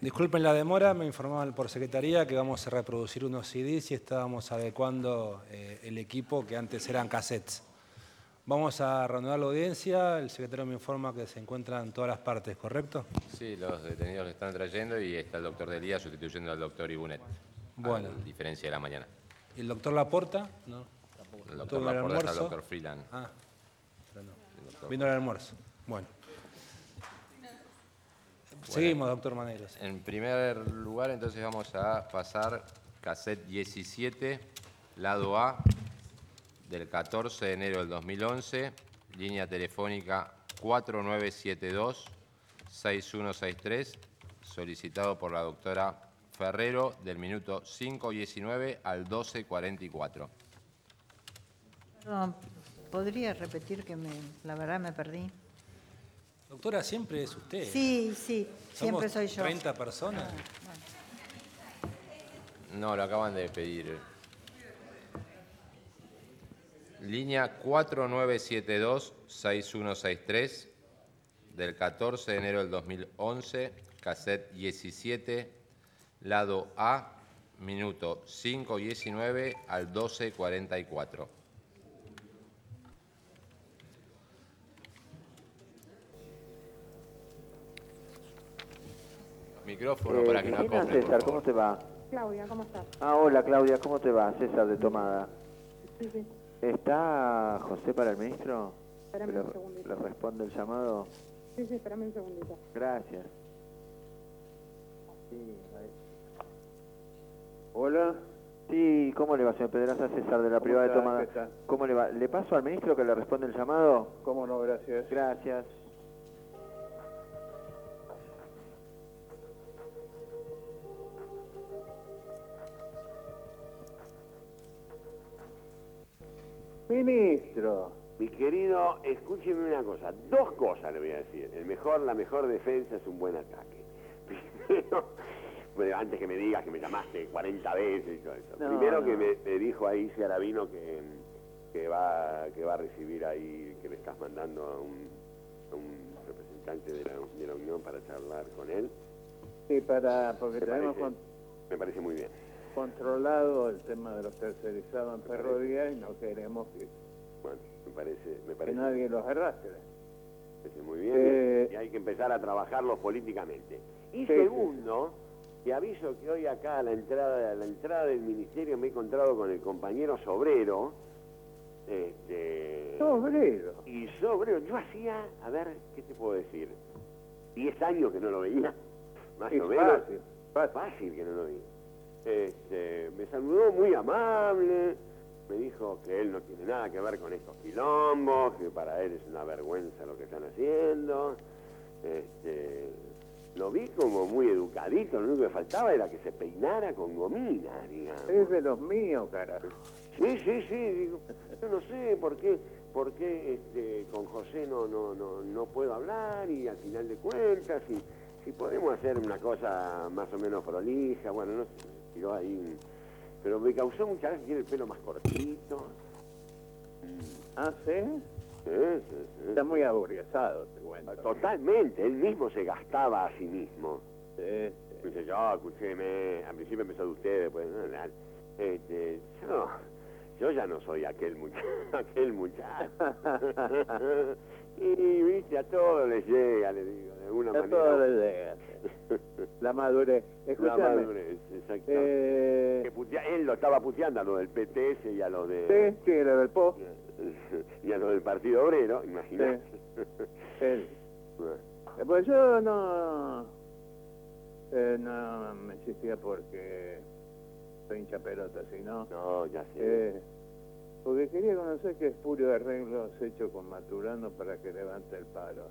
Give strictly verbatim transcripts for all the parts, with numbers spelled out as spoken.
Disculpen la demora, me informaban por secretaría que vamos a reproducir unos C Ds y estábamos adecuando eh, el equipo que antes eran cassettes. Vamos a reanudar la audiencia, el secretario me informa que se encuentran en todas las partes, ¿correcto? Sí, los detenidos le están trayendo y está el doctor Delía sustituyendo al doctor Ibunet, Bueno. a diferencia de la mañana. ¿Y el doctor Laporta? No. El doctor ¿Tuvo el Laporta está el almuerzo? doctor Freeland. Ah, pero no. El doctor Vino el almuerzo. Bueno. Seguimos, doctor Maneiros. En primer lugar, entonces vamos a pasar cassette diecisiete, lado A, del catorce de enero del dos mil once, línea telefónica cuatro nueve siete dos, seis uno seis tres, solicitado por la doctora Ferrero del minuto cinco diecinueve al doce cuarenta y cuatro. No, ¿podría repetir que me, la verdad me perdí? Doctora, siempre es usted. Sí, sí, siempre Somos soy yo. treinta personas. Ah, bueno. No, lo acaban de pedir. Línea cuatro nueve siete dos, seis uno seis tres, del catorce de enero del dos mil once, cassette diecisiete, lado A, minuto cinco diecinueve al doce cuarenta y cuatro. Micrófono Eh, para que no Cristina, acople, por César, favor. ¿cómo te va? Claudia, ¿cómo estás? Ah, hola Claudia, ¿cómo te va? César de Tomada. Sí, sí. ¿Está José para el ministro? Espérame ¿Le, un segundito. le responde el llamado? Sí, sí, espérame un segundito. Gracias. Sí, ahí. Hola. Sí, ¿cómo le va, señor Pedraza? César de la privada de está? Tomada. ¿Qué tal? ¿Cómo le va? ¿Le paso al ministro que le responde el llamado? ¿Cómo no? Gracias. Gracias. Ministro. Mi querido, escúcheme una cosa, dos cosas le voy a decir. El mejor, la mejor defensa es un buen ataque. Primero, bueno, antes que me digas que me llamaste cuarenta veces y todo eso. No, Primero no. que me, me dijo ahí Ciaravino que, que, va, que va a recibir ahí, que le estás mandando a un, a un representante de la, de la Unión para charlar con él. Sí, para, porque Me tenemos parece, con- me parece muy bien. controlado el tema de los tercerizados en ferrovía y no queremos que, Bueno, me parece, me que parece, nadie los arrastre. me parece muy bien Eh, y hay que empezar a trabajarlos políticamente. Y Sí, segundo, te aviso que hoy acá a la entrada, a la entrada del ministerio me he encontrado con el compañero Sobrero. Este, Obrero. y Sobrero, yo hacía, a ver, ¿qué te puedo decir? Diez años que no lo veía, más Es o menos. fácil, fácil. Fácil que no lo veía. Este, me saludó muy amable, me dijo que él no tiene nada que ver con estos quilombos, que para él es una vergüenza lo que están haciendo. Este, lo vi como muy educadito, lo único que faltaba era que se peinara con gomina, digamos. Es de los míos, carajo. Sí, sí, sí, digo, yo no sé por qué, por qué este, con José no, no, no, no puedo hablar y al final de cuentas, si, si podemos hacer una cosa más o menos prolija, bueno, no sé, tiró ahí, pero me causó mucha gracia, tiene el pelo más cortito. ¿Ah, sí? Sí, sí, sí. Está muy aburguesado, te cuento. Totalmente, él mismo se gastaba a sí mismo. Sí, sí. Dice, yo, escúcheme, al principio empezó de usted, después, no, no, este, yo, yo ya no soy aquel muchacho, aquel muchacho. Y, viste, a todos les llega, le digo, de alguna A manera. todos les llega. La madurez. La Escúchame. madurez, exacto. Eh, Que putea- él lo estaba puteando a los del P T S y a los de... sí, sí, lo del P O. y a los del Partido Obrero, imagínate. Él. Bueno. Eh, Pues yo no, eh, no me insistía porque soy hincha pelota, sino No, ya sé. eh, porque quería conocer qué espurio de arreglos hecho con Maturano para que levante el palo.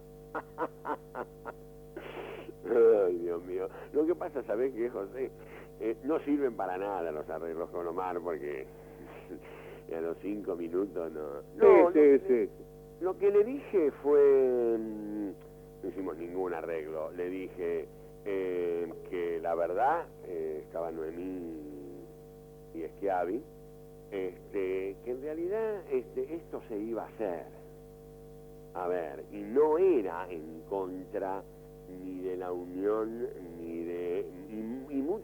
Ay, Dios mío. Lo que pasa, ¿sabés qué, José? Eh, no sirven para nada los arreglos con Omar porque a los cinco minutos no... No, sí, lo, sí, que, sí. lo que le dije fue... mm, no hicimos ningún arreglo. Le dije eh, que la verdad, eh, estaba Noemí y Schiavi, este, que en realidad este, esto se iba a hacer. A ver, y no era en contra ni de la Unión ni de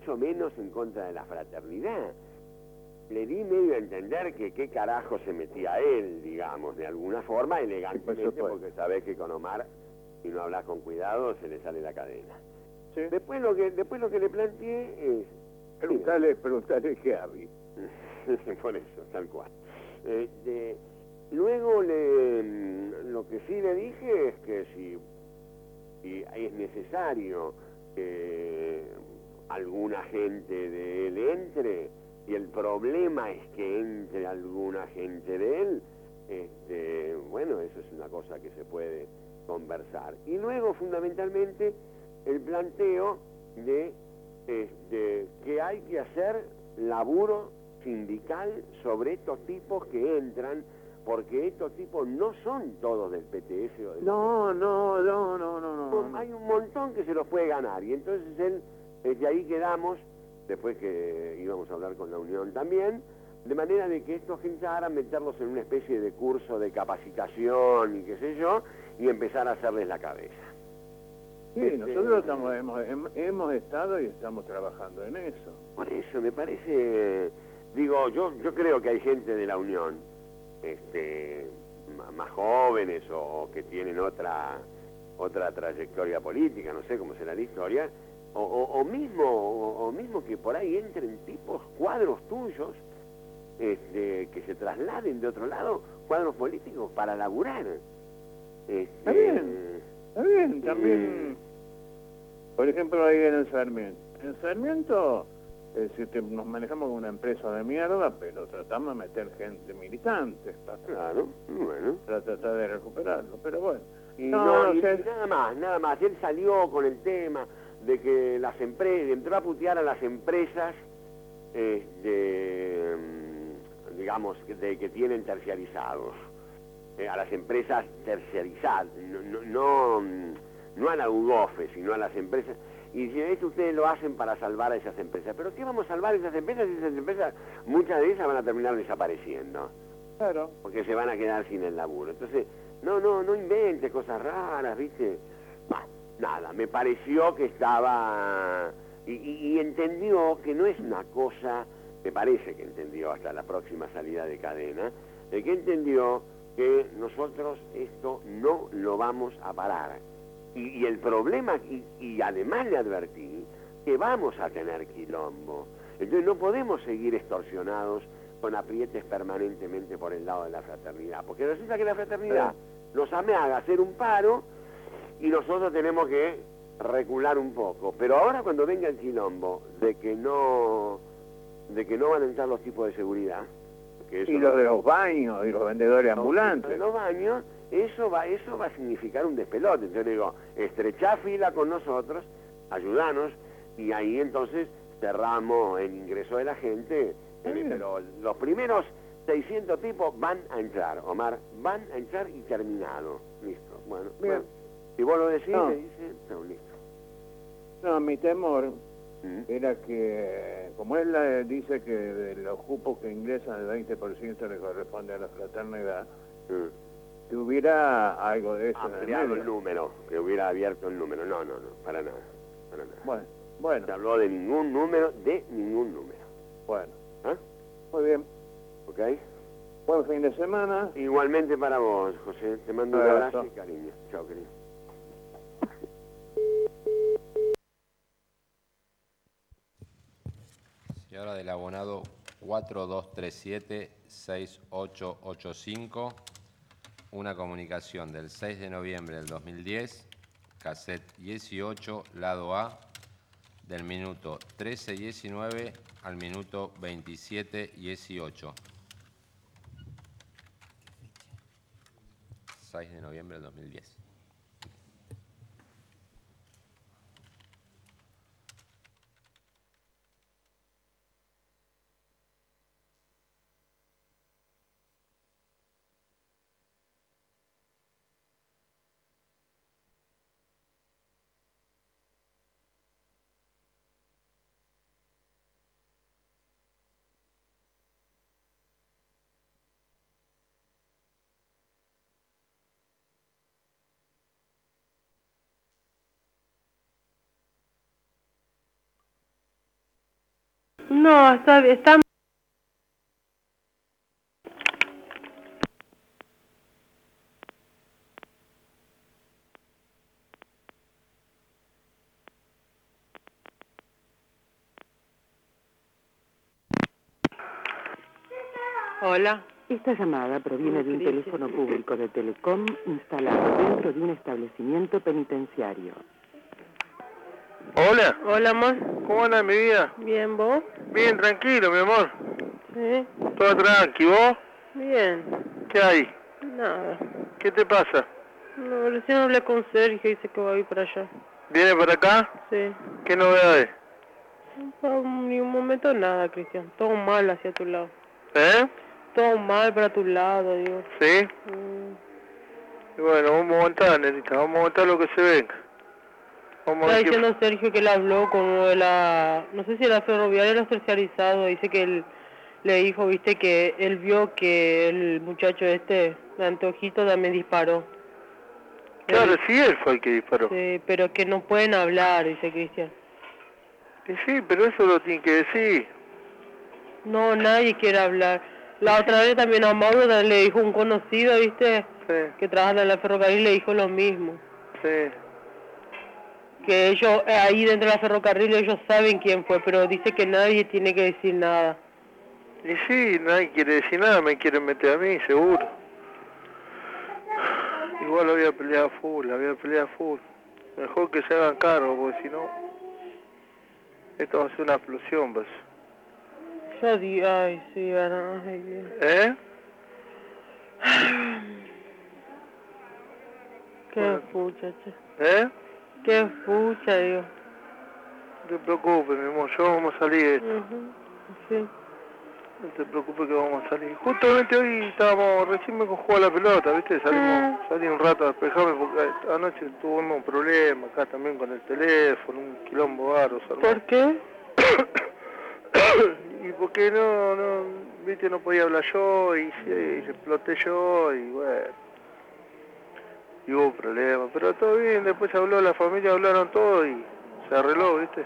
mucho menos en contra de la fraternidad. Le di medio a entender que qué carajo se metía él, digamos, de alguna forma, elegantemente, porque sabés que con Omar, si no hablas con cuidado, se le sale la cadena. Sí. Después lo que después lo que le planteé es... Preguntale, preguntale qué había. Por eso, tal cual. Eh, de, luego le, lo que sí le dije es que si, si es necesario que alguna gente de él entre, y el problema es que entre alguna gente de él, este, bueno, eso es una cosa que se puede conversar. Y luego, fundamentalmente, el planteo de este, que hay que hacer laburo sindical sobre estos tipos que entran, porque estos tipos no son todos del P T S o del No, no, no, no, no, no, no. Hay un montón que se los puede ganar, y entonces él, desde ahí quedamos, después que íbamos a hablar con la Unión también, de manera de que estos pensaran meterlos en una especie de curso de capacitación y qué sé yo, y empezar a hacerles la cabeza. Sí, Este, nosotros estamos, hemos, hem- hemos estado y estamos trabajando en eso. Por eso me parece, digo, yo yo creo que hay gente de la Unión, este, ma- más jóvenes o que tienen otra otra trayectoria política, no sé cómo será la historia, o, o, o mismo o, o mismo que por ahí entren tipos, cuadros tuyos, este, que se trasladen de otro lado, cuadros políticos para laburar. Este, Está bien, está bien, también, por ejemplo, ahí en el Sarmiento. En Sarmiento, es decir, que nos manejamos como una empresa de mierda, pero tratamos de meter gente militante para, Claro, bueno. para tratar de recuperarlo, pero bueno. Y, No, no, no y sé. nada más, nada más. Él salió con el tema de que las empresas, entró a putear a las empresas, este, mm, digamos, que- de que tienen terciarizados. Eh, a las empresas terciarizadas, no, no, no, mm, no a la U D O F E, sino a las empresas. Y dice, esto ustedes lo hacen para salvar a esas empresas. ¿Pero qué vamos a salvar a esas empresas? Si esas empresas, muchas de ellas van a terminar desapareciendo, Claro. porque se van a quedar sin el laburo. Entonces, no, no, no inventes cosas raras, ¿viste? Bah, nada, me pareció que estaba... Y, y- y entendió que no es una cosa, me parece que entendió hasta la próxima salida de cadena, de que entendió que nosotros esto no lo vamos a parar. Y, y el problema, y, y además le advertí, que vamos a tener quilombo. Entonces no podemos seguir extorsionados con aprietes permanentemente por el lado de la fraternidad, porque resulta que la fraternidad nos amaga a hacer un paro y nosotros tenemos que recular un poco. Pero ahora cuando venga el quilombo de que no de que no van a entrar los tipos de seguridad, que eso Y los de los baños y los vendedores ambulantes. en los baños, eso va, eso va a significar un despelote. Entonces le digo, estrechá fila con nosotros, ayudanos, y ahí entonces cerramos el ingreso de la gente. Eh, pero los primeros seiscientos tipos van a entrar, Omar, van a entrar y terminado. Listo, bueno. Bien. bueno. Si vos lo decís, No. me dicen, no, listo. No, mi temor ¿Mm? era que, como él eh, dice que de los cupos que ingresan el veinte por ciento le corresponde a la fraternidad, ¿Mm? que hubiera algo de eso en el Ampliado medio. el número, que hubiera abierto el número. No, no, no, para nada, para nada. Bueno, bueno, Se habló de ningún número, de ningún número. bueno. ¿Ah? Muy bien. ¿Ok? Buen fin de semana. Igualmente para vos, José. Te mando un Un abrazo abrazo. y cariño. Chao, querido. Y ahora del abonado cuatro dos tres siete seis ocho ocho cinco, una comunicación del seis de noviembre del dos mil diez, cassette dieciocho, lado A, del minuto trece diecinueve al minuto veintisiete dieciocho. seis de noviembre del dos mil diez. No, está... está... Hola. Esta llamada proviene de un teléfono público de Telecom instalado dentro de un establecimiento penitenciario. Hola. Hola, amor. ¿Cómo andas, mi vida? Bien, ¿vos? Bien, tranquilo, mi amor. Sí. ¿Todo tranqui, vos? Bien. ¿Qué hay? Nada. ¿Qué te pasa? No, recién hablé con Sergio y dice que va a ir para allá. ¿Viene para acá? Sí. ¿Qué novedades? Por ni un momento nada, Cristian. Todo mal hacia tu lado. ¿Eh? Todo mal para tu lado, digo. ¿Sí? Mm. Y bueno, vamos a aguantar, nenita. Vamos a aguantar lo que se venga. Vamos a Está ver qué... diciendo Sergio que él habló con uno de la... No sé si era ferroviaria o los terciarizados. Dice que él le dijo, viste, que él vio que el muchacho este, de anteojito, también disparó. Claro, Él- sí, él fue el que disparó. Sí, pero que no pueden hablar, dice Cristian. Y sí, pero eso lo tiene que decir. No, nadie quiere hablar. La otra vez también a Mauro le dijo un conocido, viste, Sí, que trabaja en la ferrocarril, le dijo lo mismo. sí. Que ellos, eh, ahí dentro de la ferrocarril, ellos saben quién fue, pero dice que nadie tiene que decir nada. Y sí, nadie quiere decir nada, me quieren meter a mí, seguro. Igual lo voy a pelear a full, la voy a pelear a full. Mejor que se hagan cargo, porque si no, esto va a ser una explosión, pues. Yo digo, ay, sí, bueno, ay, Dios. ¿Eh? Qué Bueno. fucha, che. ¿Eh? Qué fucha, digo. No te preocupes, mi amor, yo vamos a salir de esto. Ujú, sí. No te preocupes que vamos a salir. Justamente hoy estábamos, recién me jugó a la pelota, ¿viste? Salimos, salí un rato a despejarme porque anoche tuvimos un problema acá también con el teléfono, un quilombo bárbaro. ¿Por qué? Y porque no, no, viste, no podía hablar yo y, sí, y exploté yo y bueno. Y hubo problemas, pero todo bien, después habló la familia, hablaron todo y se arregló, viste.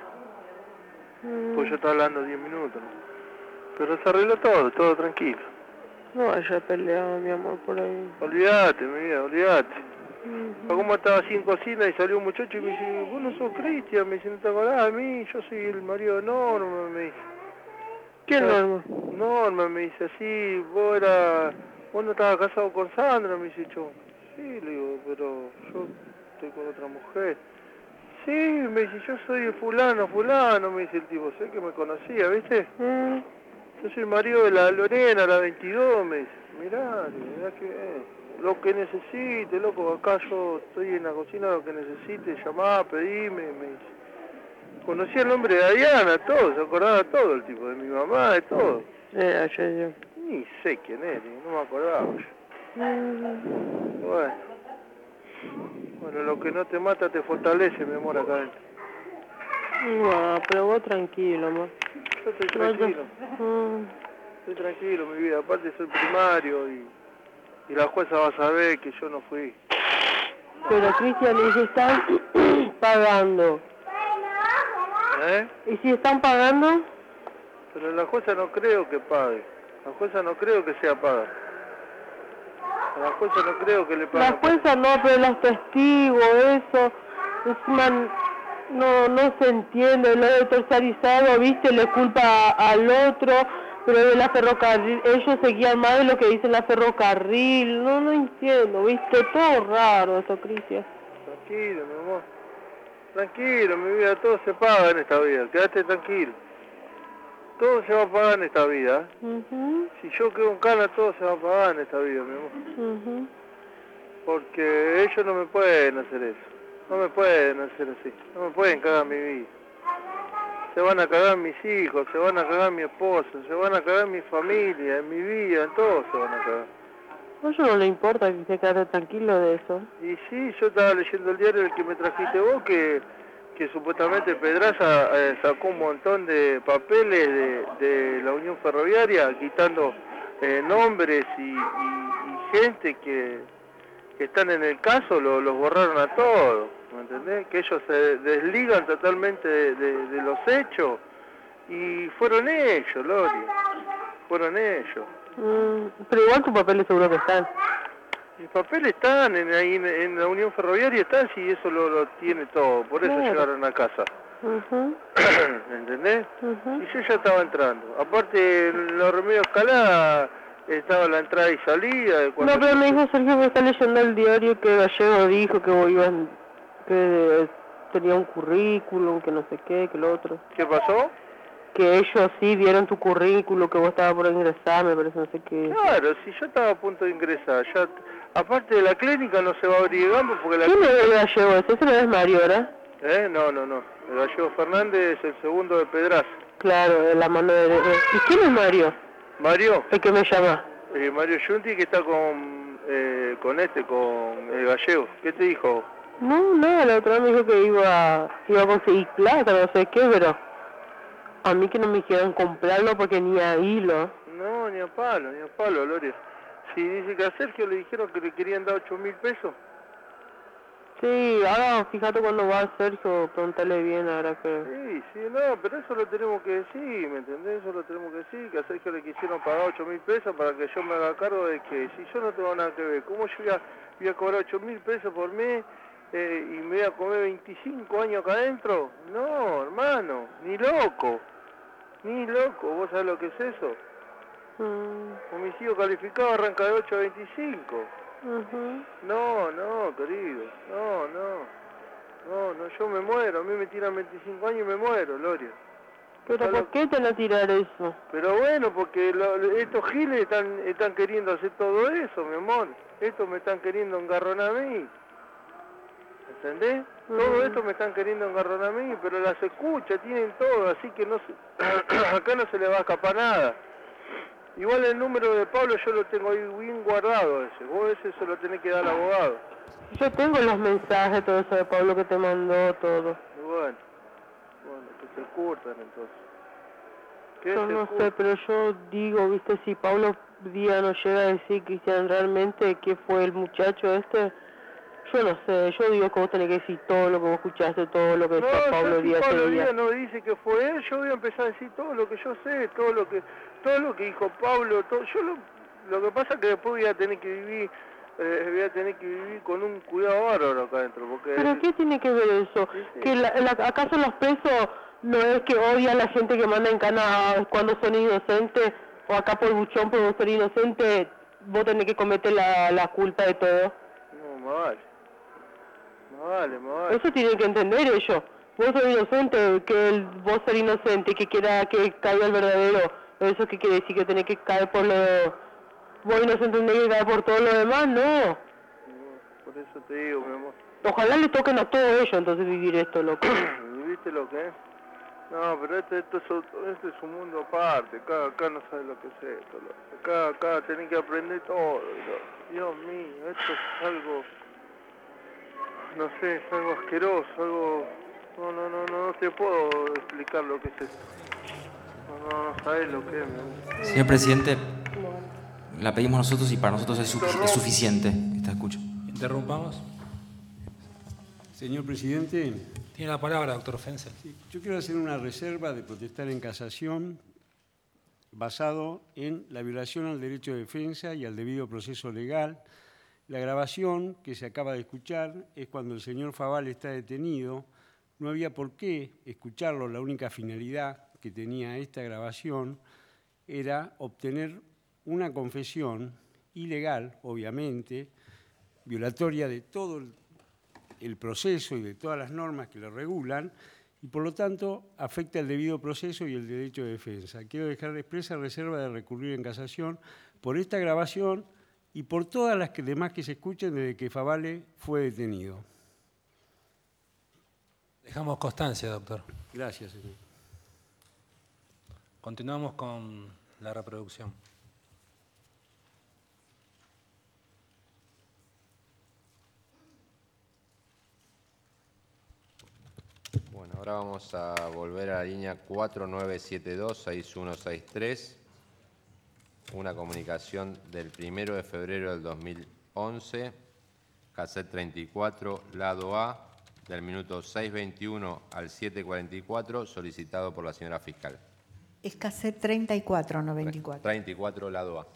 Mm. Pues yo estaba hablando diez minutos, ¿no? Pero se arregló todo, todo tranquilo. No haya peleado, mi amor, por ahí. Olvídate, mi vida, olvídate. Ujú. Como estaba así en cocina y salió un muchacho y me dice, vos no sos Cristian, me dice, no te acordás de mí, yo soy el marido de Norma, me dice. ¿Quién, Norma? Norma, me dice, así, vos era, vos no estabas casado con Sandra, me dice yo. Sí, le digo, pero yo estoy con otra mujer. Sí, me dice, yo soy el fulano, fulano, me dice el tipo, sé que me conocía, ¿viste? Mm. Yo soy el marido de la Lorena, la veintidós, me dice. Mirá, mirá que bien. Lo que necesite, loco, acá yo estoy en la cocina, lo que necesite, llamá, pedime, me dice. Conocía el nombre de Diana, todo, se acordaba todo el tipo, de mi mamá, de todo. Eh, ayer yo. Ni sé quién es, no me acordaba yo. Mm. Bueno. Bueno, lo que no te mata te fortalece, mi amor, acá adentro. No, pero vos tranquilo, amor. Yo estoy No, yo- tranquilo, Mm. estoy tranquilo, mi vida. Aparte soy primario y, y la jueza va a saber que yo no fui. Pero, Cristian, ¿y si están pagando? ¿Eh? ¿Y si están pagando? Pero la jueza no creo que pague. La jueza no creo que sea paga. A la jueza no creo que le pague. La jueza no, pero los testigos, eso, encima no, no se entiende, lo de tercerizado, viste, le culpa a- al otro, pero de la ferrocarril, ellos seguían más de lo que dice la ferrocarril, no, no entiendo, viste, todo raro eso, Cristian. Tranquilo, mi amor. Tranquilo, mi vida, todo se paga en esta vida. Quédate tranquilo. Todo se va a pagar en esta vida. Mhm, Si yo quedo en cana, todo se va a pagar en esta vida, mi amor. mhm. Porque ellos no me pueden hacer eso. No me pueden hacer así. No me pueden cagar mi vida. Se van a cagar mis hijos, se van a cagar mi esposa, se van a cagar mi familia, en mi vida, en todo se van a cagar. A ellos no le importa que se quede tranquilo de eso. Y sí, yo estaba leyendo el diario el que me trajiste vos, que, que supuestamente Pedraza eh, sacó un montón de papeles de, de la Unión Ferroviaria, quitando eh, nombres y, y- y gente que, que están en el caso, lo- los borraron a todos, ¿me entendés? Que ellos se desligan totalmente de, de- de los hechos Y fueron ellos, Lori. Fueron ellos. Mm, pero igual tus papeles seguro que están. Mis papeles están en, ahí en, en la Unión Ferroviaria, están, si eso lo, lo tiene todo. Por eso Claro. llegaron a casa. Ujú, ¿Entendés? ujú. Y yo ya estaba entrando. Aparte, en los Remedios Escalada estaba la entrada y salida. de cuando No, pero yo- me dijo Sergio que está leyendo el diario que Gallego dijo que vos ibas, que tenía un currículum, que no sé qué, que lo otro. ¿Qué pasó? Que ellos sí vieron tu currículum, que vos estabas por ingresar, me parece, no sé qué. Claro, si yo estaba a punto de ingresar. Ya, aparte de la clínica no se va a abrir campo porque la ¿Quién es el Gallego ese? Ese no es Mario, ¿verdad? ¿Eh? No, no, no. El Gallego Fernández es el segundo de Pedraza. Claro, de la mano de... ¿Y quién es Mario? Mario, El que me llama. eh, Mario Yunti que está con, eh, con este, con el Gallego. ¿Qué te dijo? No, nada, la otra vez me dijo que iba, iba a conseguir plata, no sé qué, pero a mí que no me quieran comprarlo porque ni a hilo. No, ni a palo, ni a palo, Loria. Si dice que a Sergio le dijeron que le querían dar ocho mil pesos. Sí, ahora fíjate cuando va Sergio, preguntale bien ahora que... Sí, sí, no, pero eso lo tenemos que decir, ¿me entendés? Eso lo tenemos que decir, que a Sergio le quisieron pagar ocho mil pesos para que yo me haga cargo de que si yo no tengo nada que ver, ¿cómo yo voy a, voy a cobrar ocho mil pesos por mes eh, y me voy a comer veinticinco años acá adentro? No, hermano, ni loco, ni loco, ¿vos sabés lo que es eso? Mm, Homicidio calificado arranca de ocho a veinticinco. ujú. No, no, querido, no, no, no, no, yo me muero, a mí me tiran veinticinco años y me muero, Loria. Pero ¿por qué te van a tirar eso? Pero bueno, porque lo- estos giles están, están queriendo hacer todo eso, mi amor. Estos me están queriendo engarronar a mí. ¿Entendés? Todo Mm. esto me están queriendo engarronar a mí, pero las escucha, tienen todo, así que no se, acá no se le va a escapar nada. Igual el número de Pablo yo lo tengo ahí bien guardado ese. Vos ese se lo tenés que dar al abogado. Yo tengo los mensajes, todo eso de Pablo que te mandó, todo. Y bueno, bueno, que se curtan entonces. ¿Qué Yo se no curtan? sé, pero yo digo, viste, si Pablo Díaz no llega a decir, Cristian, realmente qué fue el muchacho este, yo no sé, yo digo que vos tenés que decir todo lo que vos escuchaste, todo lo que No, decía yo Pablo si Díaz Pablo ese día. Díaz no dice que fue él, yo voy a empezar a decir todo lo que yo sé, todo lo que todo lo que dijo Pablo, todo, yo lo, lo que pasa es que después voy a tener que vivir, eh, voy a tener que vivir con un cuidado bárbaro acá adentro, porque ¿Pero qué tiene que ver eso? Sí, sí. ¿Que la, la- acaso los presos no es que odian a la gente que manda en cana cuando son inocentes? ¿O acá por buchón, por ser inocente, vos tenés que cometer la, la culpa de todo? no, me vale, me vale, me vale. Eso tienen que entender ellos. Vos sos inocente, que el, vos ser inocente, que quiera que caiga el verdadero. ¿Eso qué quiere decir? ¿Que tenés que caer por lo... Vos inocente tenés que caer por todo lo demás? No. Por eso te digo, mi amor. Ojalá le toquen a todos ellos entonces vivir esto, loco. ¿Y viste lo que es? No, pero este, esto es, otro- este es un mundo aparte, acá, acá no sabes lo que es esto, loco. Acá, acá tenés que aprender todo, loco. Dios mío, esto es algo, no sé, es algo asqueroso, algo, no, no, no, no, no te puedo explicar lo que es esto. No, no, no sabes lo que es, mi amor. Señor presidente, la pedimos nosotros y para nosotros es, sufi- es suficiente esta escucha. Interrumpamos. Señor presidente, Tiene la palabra, doctor Fensel. yo quiero hacer una reserva de protestar en casación basado en la violación al derecho de defensa y al debido proceso legal. La grabación que se acaba de escuchar es cuando el señor Faval está detenido. No había por qué escucharlo, la única finalidad que tenía esta grabación era obtener una confesión ilegal, obviamente, violatoria de todo el el proceso y de todas las normas que lo regulan, y por lo tanto afecta el debido proceso y el derecho de defensa. Quiero dejar expresa reserva de recurrir en casación por esta grabación y por todas las que, demás que se escuchen desde que Favale fue detenido. Dejamos constancia, doctor. Gracias, señor. Continuamos con la reproducción. Bueno, ahora vamos a volver a la línea cuatro nueve siete dos, seis uno seis tres. Una comunicación del primero de febrero del dos mil once, cassette treinta y cuatro, lado A, del minuto seis veintiuno al siete cuarenta y cuatro, solicitado por la señora fiscal. Es cassette treinta y cuatro, no veinticuatro. treinta y cuatro, lado A.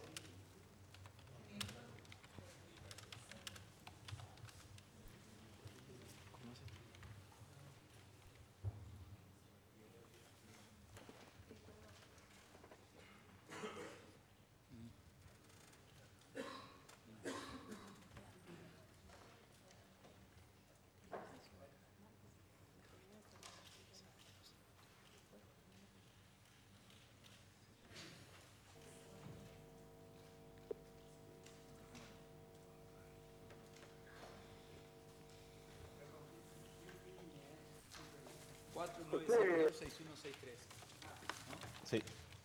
Sí.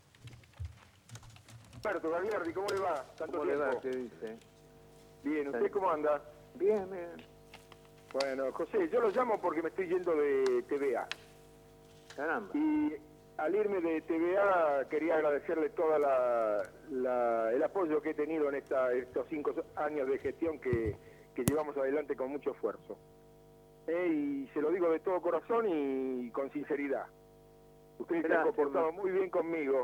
Alberto Gagliardi, ¿cómo le va? Tanto ¿Cómo le tiempo. va? ¿Qué dice? Bien, ¿usted cómo anda? Bien, bien. Bueno, José, yo lo llamo porque me estoy yendo de T V A. Caramba. Y al irme de T V A quería agradecerle todo la, la, el apoyo que he tenido en esta, estos cinco años de gestión que, que llevamos adelante con mucho esfuerzo. Eh, y se lo digo de todo corazón y con sinceridad. Ustedes se han comportado muy bien conmigo.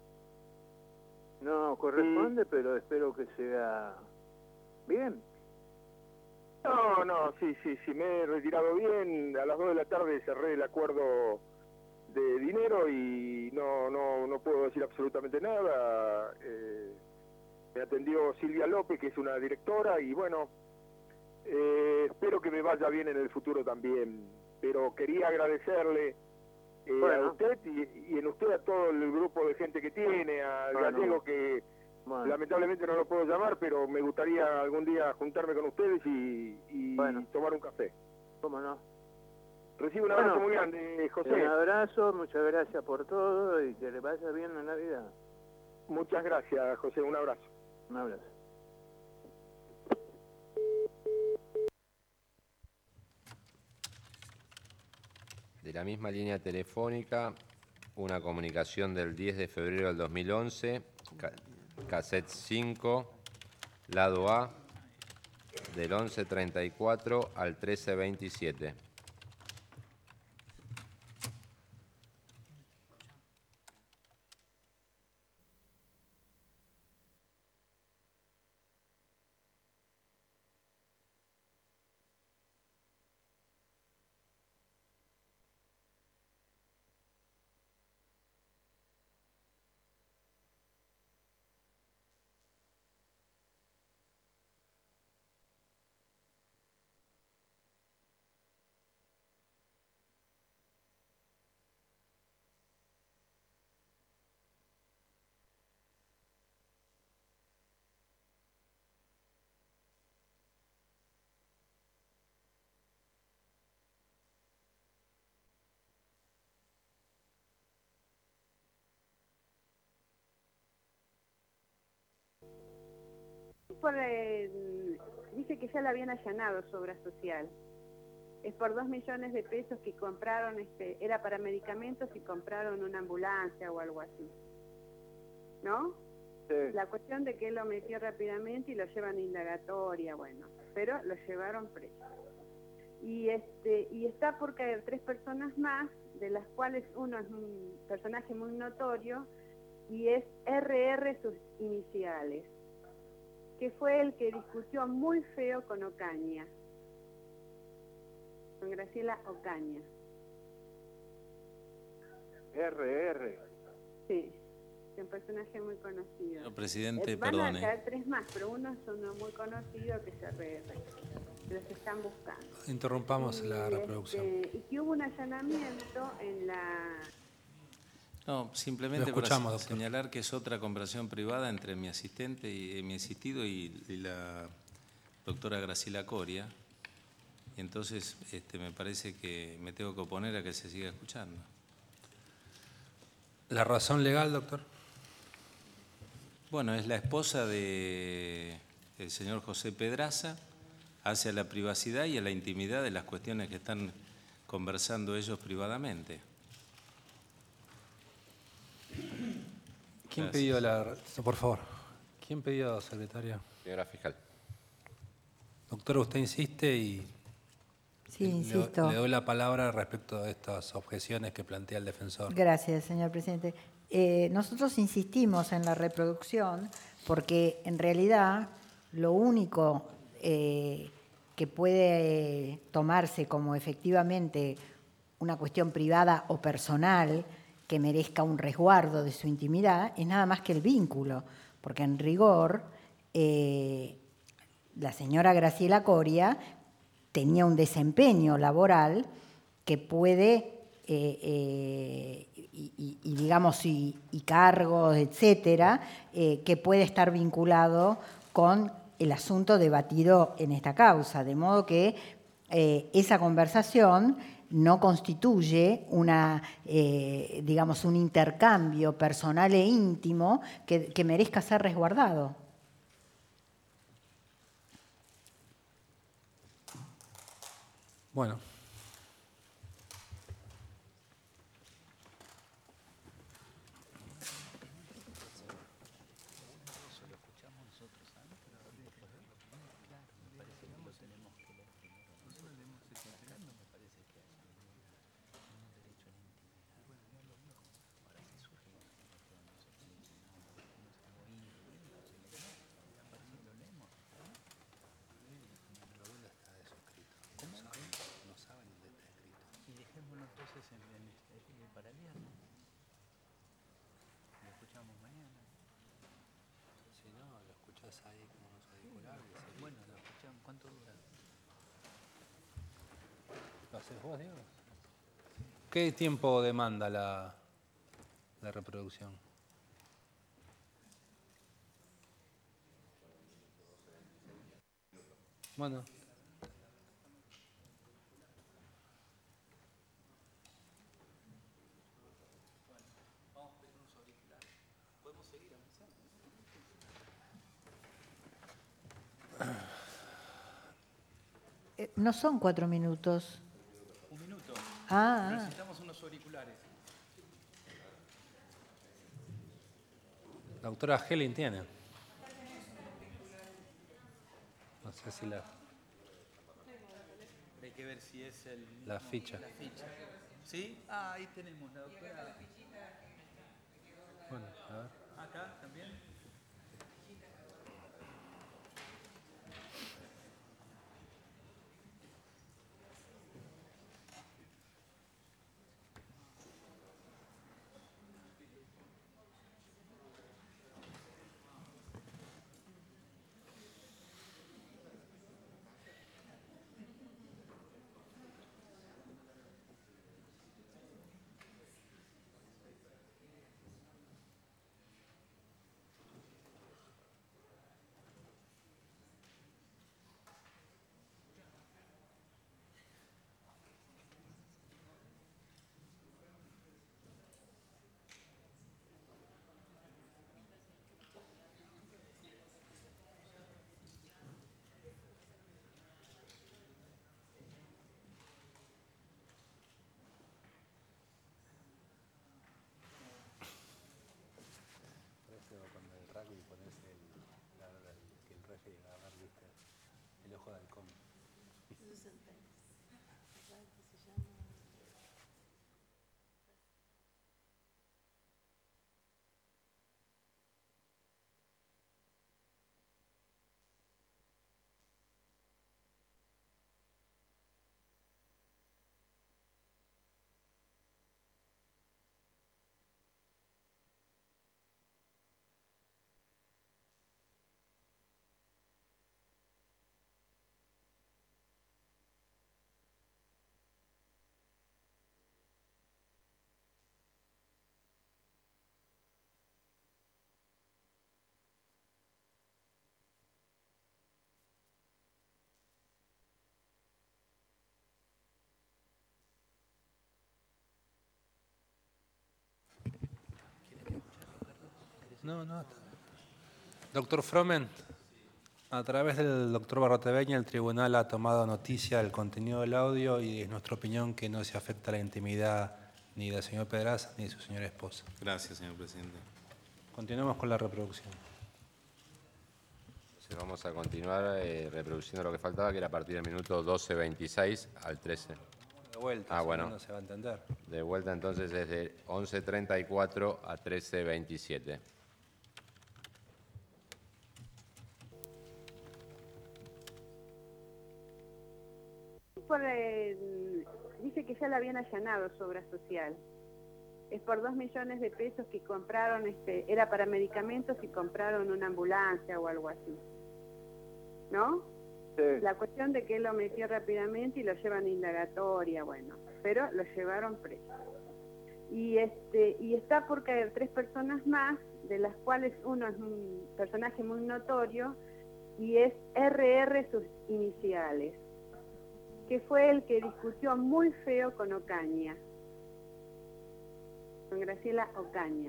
No, corresponde, y... pero espero que sea bien. No, no, sí, sí, sí, me he retirado bien. A las dos de la tarde cerré el acuerdo de dinero y no, no, no puedo decir absolutamente nada. Eh, me atendió Silvia López, que es una directora, y bueno, eh, espero que me vaya bien en el futuro también. Pero quería agradecerle eh, bueno. a usted y, y en usted a todo el grupo de gente que tiene, al bueno. gallego que... Bueno. Lamentablemente no lo puedo llamar, pero me gustaría algún día juntarme con ustedes y, y bueno. tomar un café. ¿Cómo no? Recibe un abrazo bueno, muy grande, José. Un abrazo, muchas gracias por todo y que le vaya bien en la vida. Muchas gracias, José, un abrazo. Un abrazo. De la misma línea telefónica, una comunicación del diez de febrero del dos mil once, cassette cinco, lado A, del once treinta y cuatro al trece veintisiete. Por, eh, dice que ya la habían allanado su obra social. Es por dos millones de pesos que compraron, este, era para medicamentos y compraron una ambulancia o algo así. ¿No? Sí. La cuestión de que él lo metió rápidamente y lo llevan a indagatoria, bueno, pero lo llevaron preso. Y este y está por caer tres personas más, de las cuales uno es un personaje muy notorio y es R R sus iniciales, que fue el que discutió muy feo con Ocaña, con Graciela Ocaña. R R. Sí, es un personaje muy conocido. No, presidente, eh, van perdone. a caer tres más, pero uno es uno muy conocido que es R R. Los están buscando. Interrumpamos y, la reproducción. Este, y que hubo un allanamiento en la... No, simplemente Lo escuchamos, para doctor. señalar que es otra conversación privada entre mi asistente y eh, mi asistido y, y la doctora Graciela Coria. Y entonces este, me parece que me tengo que oponer a que se siga escuchando. ¿La razón legal, doctor? Bueno, es la esposa de el señor José Pedraza hacia la privacidad y a la intimidad de las cuestiones que están conversando ellos privadamente. ¿Quién Gracias. pidió la... Por favor. ¿Quién pidió, secretaria? Señora fiscal. Doctora, usted insiste y... Sí, Le- insisto. Le doy la palabra respecto de estas objeciones que plantea el defensor. Gracias, señor presidente. Eh, nosotros insistimos en la reproducción porque en realidad lo único eh, que puede eh, tomarse como efectivamente una cuestión privada o personal que merezca un resguardo de su intimidad es nada más que el vínculo, porque en rigor eh, la señora Graciela Coria tenía un desempeño laboral que puede, eh, eh, y, y- y digamos, y, y cargos, etcétera, eh, que puede estar vinculado con el asunto debatido en esta causa. De modo que eh, esa conversación no constituye una, eh, digamos, un intercambio personal e íntimo que, que merezca ser resguardado. Bueno. ¿Lo haces vos, Diego? ¿Qué tiempo demanda la, la reproducción? Bueno. Eh, No son cuatro minutos. Un minuto. Ah, ah. Necesitamos unos auriculares. La doctora Helling tiene. No sé si la... Hay que ver si es el mismo- La ficha. La ficha. ¿Sí? Ah, ahí tenemos la doctora. Bueno, a ver. Acá también. Cuando el rugby pones el, la, la, que el refe llega a ver, viste, el ojo de halcón. No, no. Doctor Fromen, a través del doctor Barrotebeña, el tribunal ha tomado noticia del contenido del audio y es nuestra opinión que no se afecta la intimidad ni del señor Pedraza ni de su señora esposa. Gracias, señor presidente. Continuemos con la reproducción. Entonces vamos a continuar eh, reproduciendo lo que faltaba, que era a partir del minuto doce veintiséis al trece. De vuelta, Ah, si bueno. no, no se va a entender. De vuelta entonces es de once treinta y cuatro a trece veintisiete. Por, eh, dice que ya le habían allanado su obra social. Es por dos millones de pesos que compraron, este, era para medicamentos y compraron una ambulancia o algo así. ¿No? Sí. La cuestión de que él lo metió rápidamente y lo llevan a indagatoria, bueno, pero lo llevaron preso. Y este y está por caer tres personas más, de las cuales uno es un personaje muy notorio y es R R sus iniciales, que fue el que discutió muy feo con Ocaña, con Graciela Ocaña.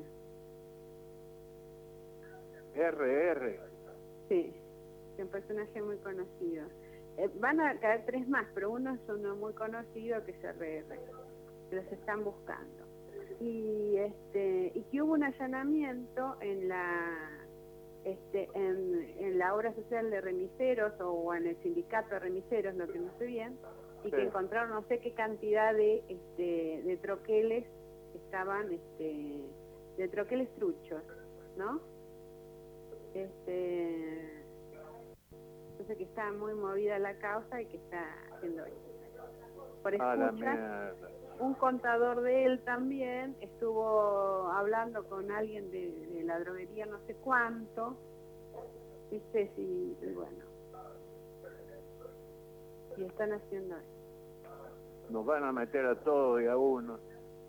R R. Sí, es un personaje muy conocido. Eh, van a caer tres más, pero uno es uno muy conocido que es R R. Los están buscando. Y este y que hubo un allanamiento en la este en, en la obra social de remiseros o en el sindicato de remiseros, lo que no sé bien, y que Sí. encontraron no sé qué cantidad de este de troqueles que estaban este de troqueles truchos, ¿no? Este entonces que está muy movida la causa y que está haciendo eso. Por A la escucha, mierda. un contador de él también estuvo hablando con alguien de, de la droguería no sé cuánto, viste, si, y bueno, y están haciendo eso. Nos van a meter a todos y a uno.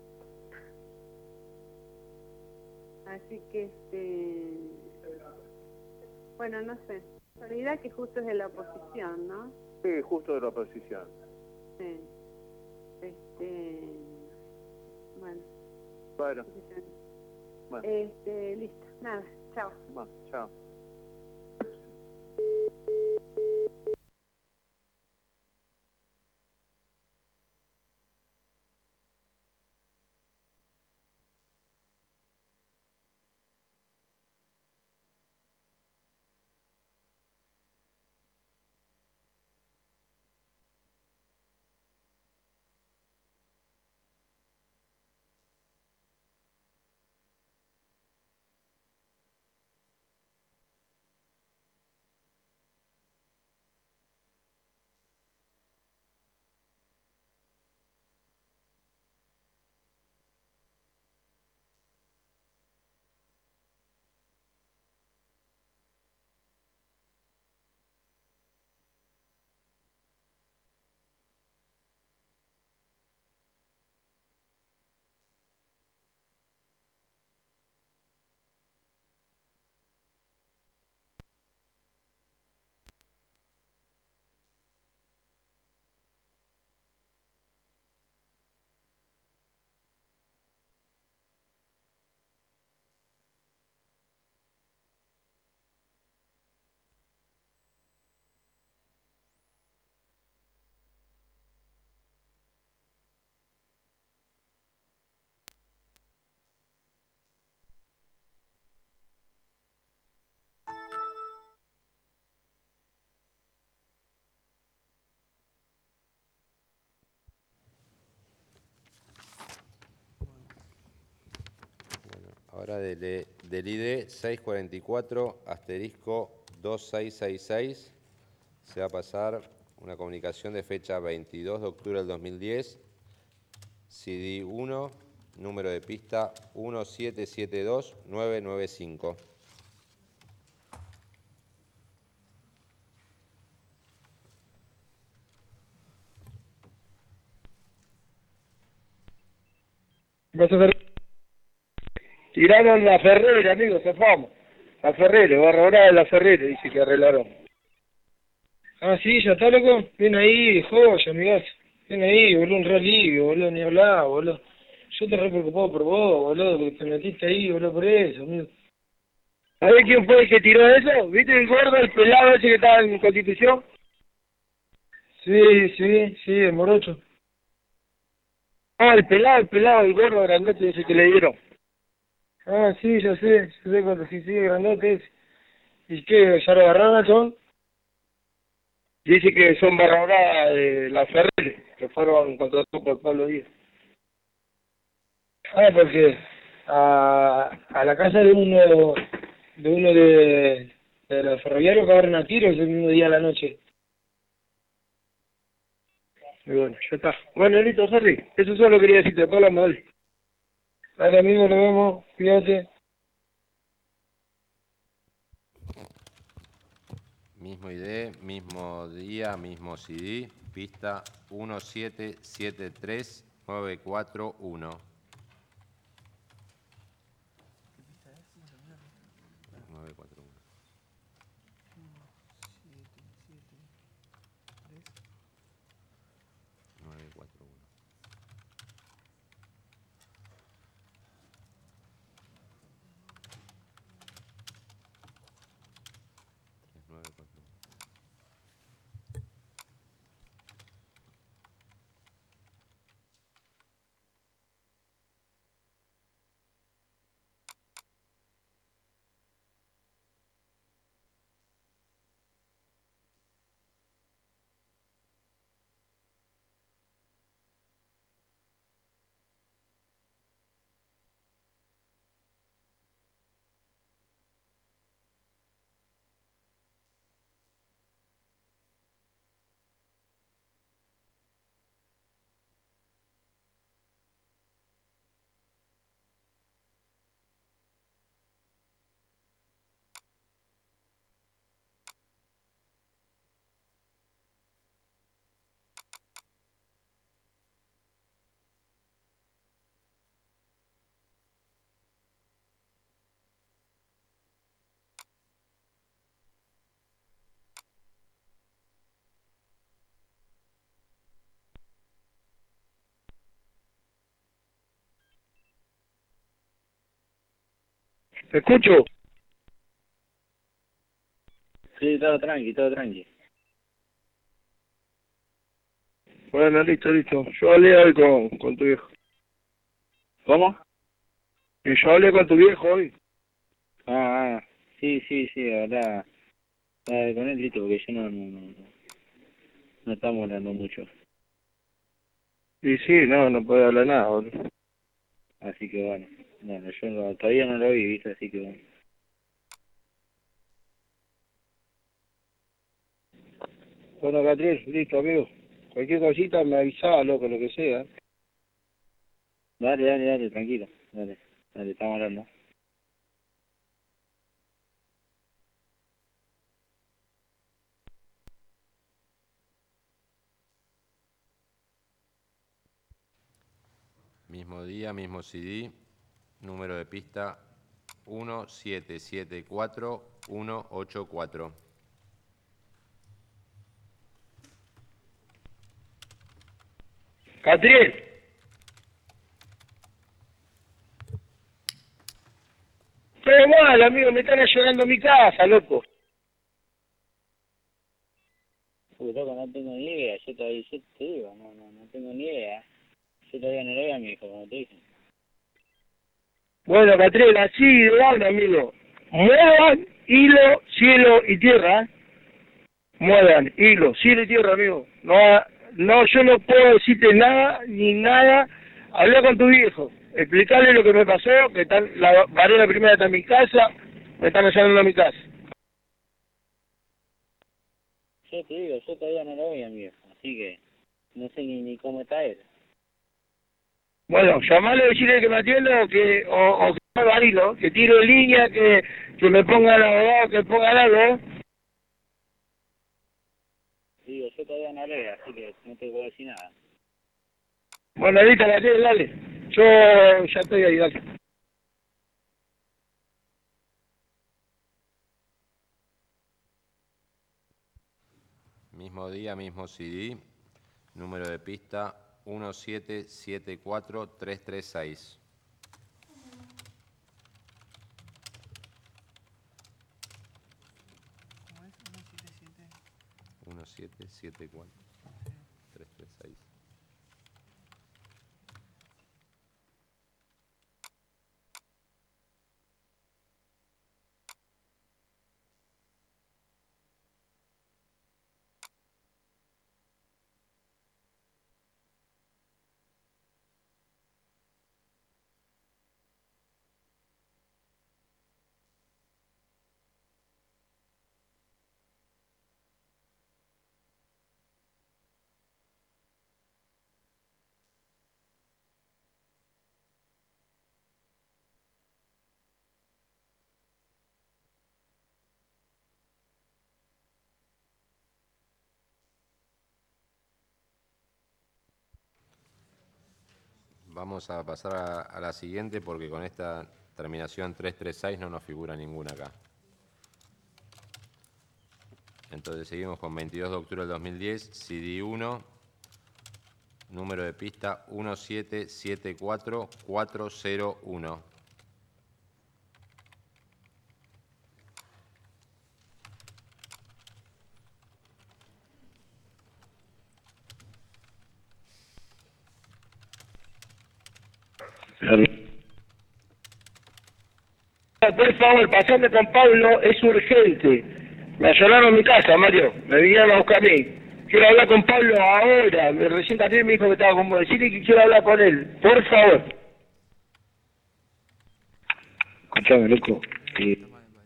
Así que, este, bueno, no sé, realidad que justo es de la oposición, ¿no? Sí, justo de la oposición. Sí. Este, bueno. Bueno. Bueno. Este, listo, nada, chao. Bueno, chao. Ahora del, del I D seiscientos cuarenta y cuatro asterisco dos seis seis seis se va a pasar una comunicación de fecha veintidós de octubre del dos mil diez, C D uno, número de pista uno siete siete dos nueve nueve cinco. Tiraron la Ferrera, amigo, se fue. La Ferrera, barra brava de la Ferrera, dice que arreglaron. Ah, sí, ya está, loco. Ven ahí, joya, amigas. Ven ahí, boludo, un re alivio, boludo, ni hablar, boludo. Yo te re preocupado por vos, boludo, porque te metiste ahí, boludo, por eso, amigo. ¿Sabés quién fue el que tiró eso? ¿Viste el gordo, el pelado ese que estaba en Constitución? Sí, sí, sí, el morocho. Ah, el pelado, el pelado, el gordo grandote ese que le dieron. Ah, sí, ya sé, ya sé cuando sí, sí, grandote ese. ¿Y qué? ¿Ya lo agarraron son? Dice que son barra brava de la Ferrer, que fueron contratados por Pablo Díaz. Ah, porque a, a la casa de uno de uno de, de los ferroviarios cagaron a tiros el mismo día a la noche. Y bueno, ya está. Bueno, listo, Harry. Eso solo quería decirte. Después hablamos, dale. Dale, amigo, nos vemos. Cuídate. Mismo I D, mismo día, mismo C D, pista uno siete siete tres nueve cuatro uno. nueve cuatro uno. nueve cuatro uno. nueve cuatro uno. ¿Te escucho? Sí, todo tranqui, todo tranqui. Bueno, listo, listo. Yo hablé hoy con, con tu viejo. ¿Cómo? Y yo hablé con tu viejo hoy. Ah, ah, sí, sí, sí, ahora eh, con él listo, porque yo no, no, no, no estamos hablando mucho. Y sí, no, no puede hablar nada, boludo. Así que bueno, bueno, yo no- todavía no lo vi, ¿viste? Así que bueno. Bueno, Catriel, listo, amigo. Cualquier cosita me avisaba, loco, lo que sea. Dale, dale, dale, tranquilo, dale, dale, estamos hablando. Mismo día, mismo C D, número de pista uno siete siete cuatro uno ocho cuatro. Catriel. Pero mal, amigo, me están ayudando en mi casa, loco. Uy, loco, no tengo ni idea, yo todavía, yo te digo, no, no, no tengo ni idea. Yo todavía no lo veo a mi hijo, como te dije. Bueno, Catriel, así de grande, amigo. Muevan hilo, cielo y tierra. ¿Eh? Muevan hilo, cielo y tierra, amigo. No, no, yo no puedo decirte nada, ni nada. Hablé con tu viejo. Explicarle lo que me pasó, que están, la varela primera está en mi casa, me están ayudando a mi casa. Yo te digo, yo todavía no lo veo a mi viejo, así que no sé ni, ni cómo está él. Bueno, llamarle y decirle que me atienda o que, o, o que me haga hilo, que tire en línea, que, que me ponga el abogado, que ponga algo. Digo, yo todavía no lo veo, así que no te puedo decir nada. Bueno, ahorita la tiene, dale. Yo ya estoy ahí, dale. Mismo día, mismo C D, número de pista uno siete siete cuatro tres tres seis. uno siete siete cuatro tres tres seis. Vamos a pasar a, a la siguiente porque con esta terminación tres tres seis no nos figura ninguna acá. Entonces seguimos con veintidós de octubre del dos mil diez, C D uno, número de pista uno siete siete cuatro cuatro cero uno. Por favor, pasame con Pablo, es urgente. Me allanaron mi casa, Mario. Me vinieron a buscar a mí. Quiero hablar con Pablo ahora. Me recién también me dijo que estaba con vos. Decirle que quiero hablar con él. Por favor. Escuchame, loco. Que...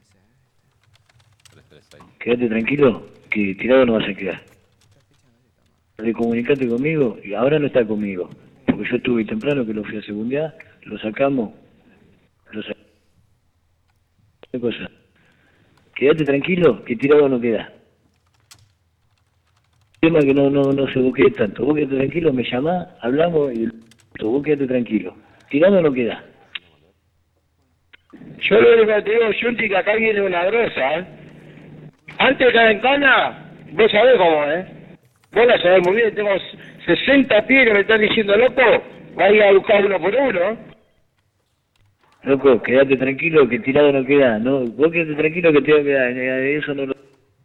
Quédate tranquilo, que tirado no vas a quedar. De comunicarte conmigo, y ahora no está conmigo. Porque yo estuve temprano que lo fui a segundar, lo sacamos, lo sacamos. ¿Qué cosa? Quédate tranquilo, que tirado no queda. El tema es que no, no, no se buquee tanto. Vos quédate tranquilo, me llamás, hablamos y vos quédate tranquilo. Tirado no queda. Yo lo único que te digo, Junti, que acá viene una grosa, ¿eh? Antes de caer en cana, vos sabés cómo, ¿eh? Vos la sabés muy bien, tengo sesenta pies que me están diciendo, loco, va a ir a buscar uno por uno, ¿eh? Loco, quédate tranquilo que tirado no queda, ¿no? Vos quédate tranquilo que tirado queda, eso no lo...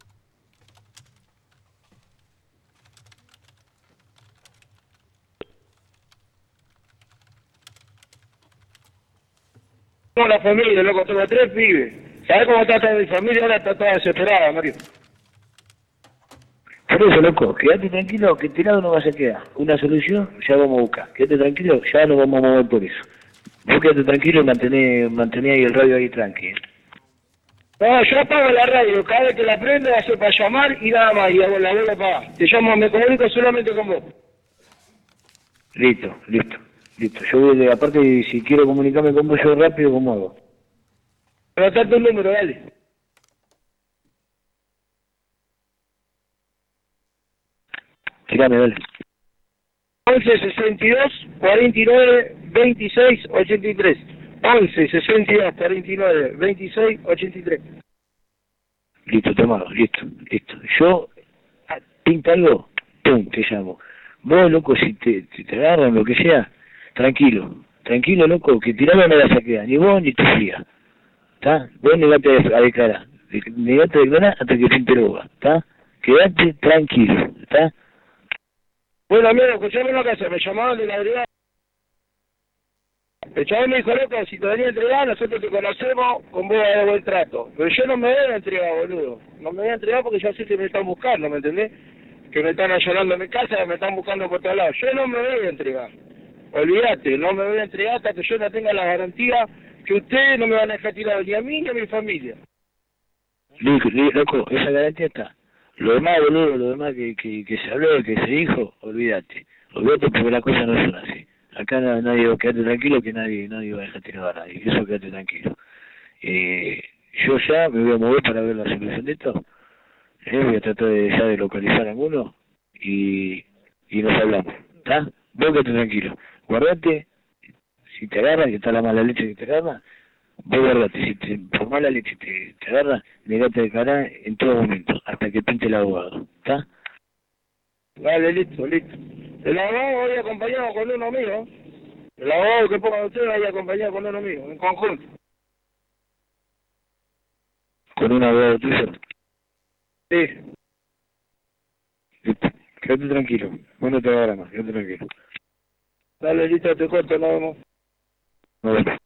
Como la familia, loco, tengo tres pibes. ¿Sabés cómo está toda mi familia? Ahora está toda desesperada, Mario. Por eso, loco, quédate tranquilo que tirado no vas a quedar. Una solución ya vamos a buscar. Quédate tranquilo, ya nos vamos a mover por eso. Vos quédate tranquilo y mantené, mantené ahí el radio ahí tranqui. No, yo apago la radio, cada vez que la prendo va a ser para llamar y nada más, y la vuelvo a apagar. Te llamo, me comunico solamente con vos. Listo, listo, listo. Yo voy de, aparte, si quiero comunicarme con vos yo rápido, ¿cómo hago? Anotate un número, dale. Tirame, dale. once sesenta y dos cuarenta y nueve veintiséis ochenta y tres. once sesenta y dos cuarenta y nueve veintiséis ochenta y tres. Listo, tomado, listo, listo. Yo, pinta algo, pum, te llamo. Vos, loco, si te, si te agarran, lo que sea, tranquilo, tranquilo, loco, que tirado no vas a quedar, ni vos ni tu fía. ¿Está? Vos negate a declarar, negate a declarar hasta que pinte la boca, ¿está? Quedate tranquilo, ¿está? Bueno, amigo, escuchame una cosa, me llamaron de la brigada. El chaval me dijo, loco, si te venía a entregar, nosotros te conocemos, con vos hago el trato. Pero yo no me voy a entregar, boludo. No me voy a entregar porque ya sé que me están buscando, ¿me entendés? Que me están allanando en mi casa, me están buscando por todos lados. Yo no me voy a entregar. Olvídate, no me voy a entregar hasta que yo no tenga la garantía que ustedes no me van a dejar tirado ni a mí ni a mi familia. Loco, loco, esa garantía está. Lo demás, boludo, lo demás que, que, que se habló, que se dijo, olvídate. Olvídate porque las cosas no son así. Acá nadie va a quedarte tranquilo, que nadie nadie va a dejar tirado a nadie. Eso quédate tranquilo. Eh, yo ya me voy a mover para ver la solución de esto. Eh, voy a tratar de, ya de localizar a alguno y, y nos hablamos. ¿Está? Vos quédate tranquilo. Guardate, si te agarran, que está la mala leche que te agarra, vos guardate. Si te, por mala leche te, te agarra, negate de cara en todo momento, hasta que pinte el abogado. ¿Está? Vale, listo, listo. El abogado voy acompañado con uno mío. El abogado que pongan ustedes vaya acompañado con uno mío, en conjunto. ¿Con un abogado tuyo? Sí. Listo. Quédate tranquilo. Vos no te agarras más, quédate tranquilo. Dale, listo, te corto, nos vemos. Nos vemos.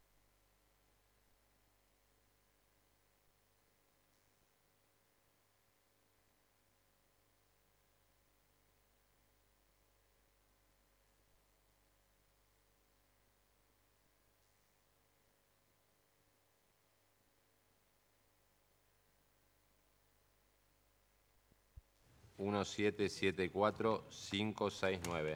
uno siete siete cuatro cinco seis nueve.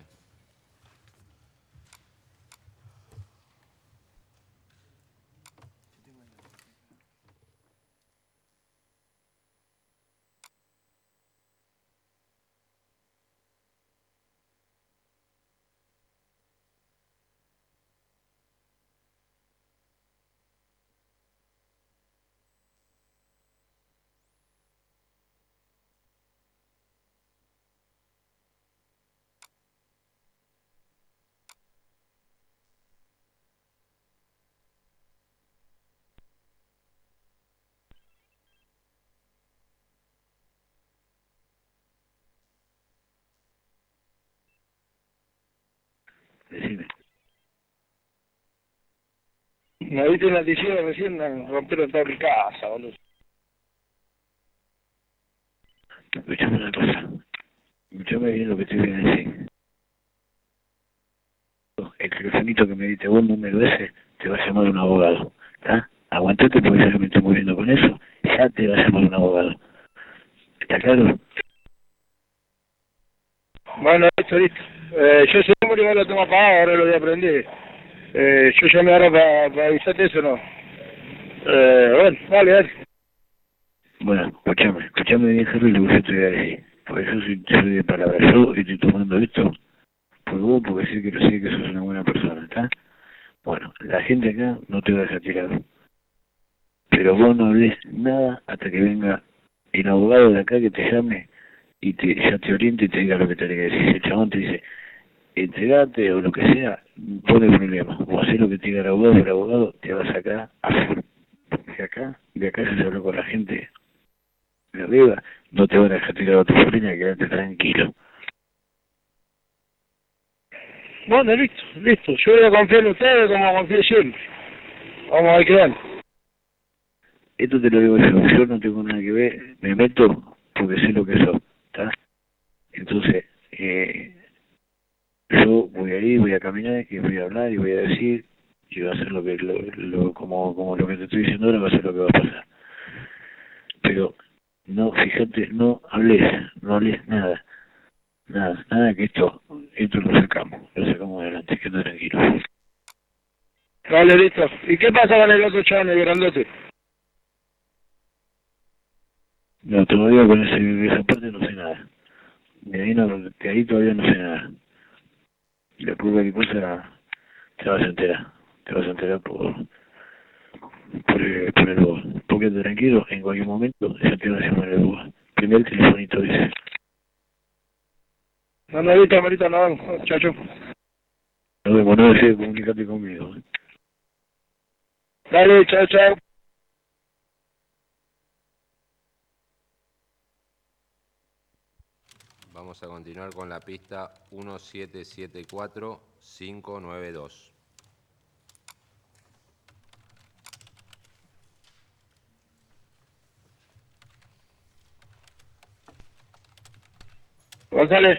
Decime. Me viste en la noticiero recién, rompieron toda mi casa, boludo. Escuchame una cosa. Escuchame bien lo que te voy a decir. El telefonito que me diste vos, número ese, te va a llamar un abogado. ¿Está? Aguantate porque ya que me estoy moviendo con eso, ya te va a llamar un abogado. ¿Está claro? Bueno, listo, listo. Eh, yo ese número igual lo tengo apagado, ahora lo voy a aprender. Eh, yo llamé ahora para, para avisarte eso, ¿no? Eh, bueno, dale, dale. Bueno, escuchame, escuchame bien, Harry, lo que yo te voy a decir. Porque yo soy, soy de palabra. Yo estoy tomando esto por vos, porque sé que lo sé que sos una buena persona, ¿está? Bueno, la gente acá no te va a dejar tirado. Pero vos no hables nada hasta que venga el abogado de acá que te llame y te, ya te oriente y te diga lo que te tiene que decir. Si el chabón te dice, entregate o lo que sea, pone problema. O hacer lo que te diga el abogado, el abogado te va a sacar a full. De acá, de acá se habló con la gente de arriba, no te van a dejar tirado a tu sobrina, quédate tranquilo. Bueno, listo, listo. Yo voy a confiar en ustedes como confié siempre. Vamos a ver qué dan. Esto te lo digo yo, yo no tengo nada que ver, me meto porque sé lo que soy, ¿está? Entonces, eh, yo voy a ir, voy a caminar y voy a hablar y voy a decir y voy a hacer lo que, lo, lo, como, como lo que te estoy diciendo ahora va a ser lo que va a pasar. Pero, no, fíjate, no hables, no hables nada, nada, nada que esto, esto lo sacamos, lo sacamos adelante, quédate tranquilo. Vale, listo. ¿Y qué pasa con el otro chabón, el grandote? No, todavía con ese, esa parte no sé nada. De ahí, no, de ahí todavía no sé nada. Después cualquier cosa te vas a enterar. Te vas a enterar por, por, el, por el lugar. Porque tranquilo, en cualquier momento ya te vas a llamar el lugar. Primer telefonito dice. No, no, ahorita, ahorita nos vamos, chacho. Nos vemos, no dejes de comunicarte conmigo. Dale, chao, chao. Vamos a continuar con la pista uno siete siete cuatro cinco nueve dos. González.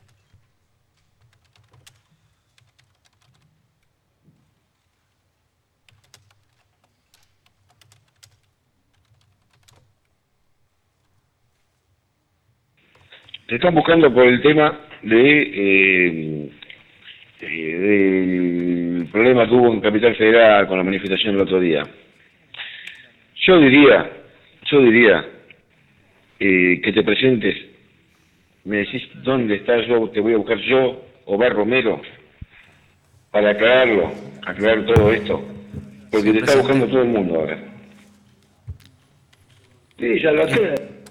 Te están buscando por el tema de eh, eh, del problema que hubo en Capital Federal con la manifestación del otro día. Yo diría, yo diría eh, que te presentes, me decís dónde estás, yo te voy a buscar yo o va Romero para aclararlo, aclarar todo esto, porque te está buscando todo el mundo ahora. Sí, ya lo sé.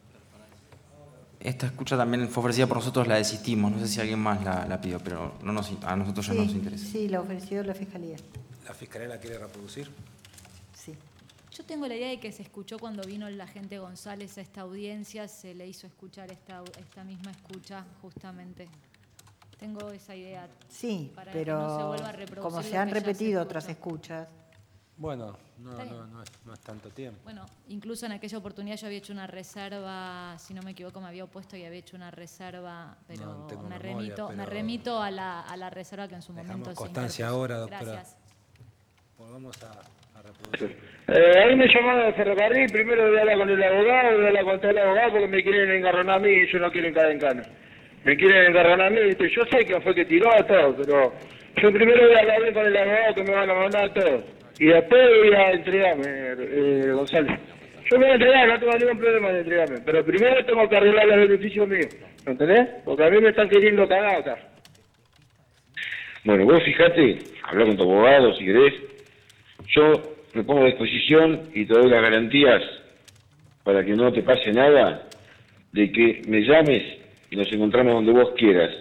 Esta escucha también fue ofrecida por nosotros, la desistimos. No sé si alguien más la, la pidió, pero no nos, a nosotros ya Sí, no nos interesa. sí, la ofreció la Fiscalía. ¿La Fiscalía la quiere reproducir? Sí. Yo tengo la idea de que se escuchó cuando vino el agente González a esta audiencia, se le hizo escuchar esta, esta misma escucha, justamente. Tengo esa idea. Sí, para que pero no se vuelva a reproducir como lo se han que ya se repetido escuchó. otras escuchas. Bueno, no, Está bien. no, no, es, no es tanto tiempo. Bueno, incluso en aquella oportunidad yo había hecho una reserva, si no me equivoco me había opuesto y había hecho una reserva, pero No tengo me memoria, remito, pero me remito a la, a la reserva que en su dejamos momento se constancia interpuso. ahora, doctora. Gracias. Volvamos a, a reproducir. Eh, ahí me llamaron de ferrocarril, primero voy a hablar con el abogado, voy a hablar con el abogado porque me quieren engarronar a mí y yo no quiero encarar en cana. Me quieren engarronar a mí, ¿viste? Yo sé que fue que tiró a todo, pero yo primero voy a hablar bien con el abogado que me van a mandar todo. Y después voy a entregarme, eh, González. Yo me voy a entregar, no tengo ningún problema de entregarme, pero primero tengo que arreglar los beneficios míos, ¿entendés? Porque a mí me están queriendo cagar acá. Bueno, vos fijate, habla con tu abogado si querés. Yo me pongo a disposición y te doy las garantías para que no te pase nada, de que me llames y nos encontramos donde vos quieras.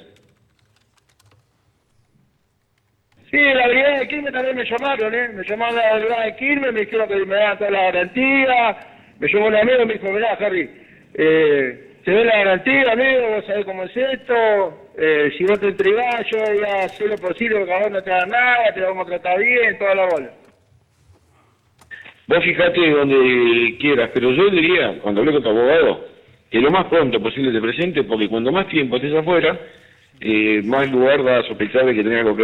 Sí, la brigada de Quilmes también me llamaron, ¿eh? Me llamaron a la brigada de Quilmes, me dijeron que me daban toda la garantía. Me llamó un amigo y me dijo, mirá, Harry, eh, te doy la garantía, amigo, vos sabés cómo es esto. Eh, si vos te entregás, yo voy a hacer lo posible porque a vos no te da nada, te vamos a tratar bien, toda la bola. Vos fijate donde quieras, pero yo diría, cuando hablé con tu abogado, que lo más pronto posible te presente, porque cuando más tiempo estés afuera, eh, más lugar da a sospechar de que tenés algo que...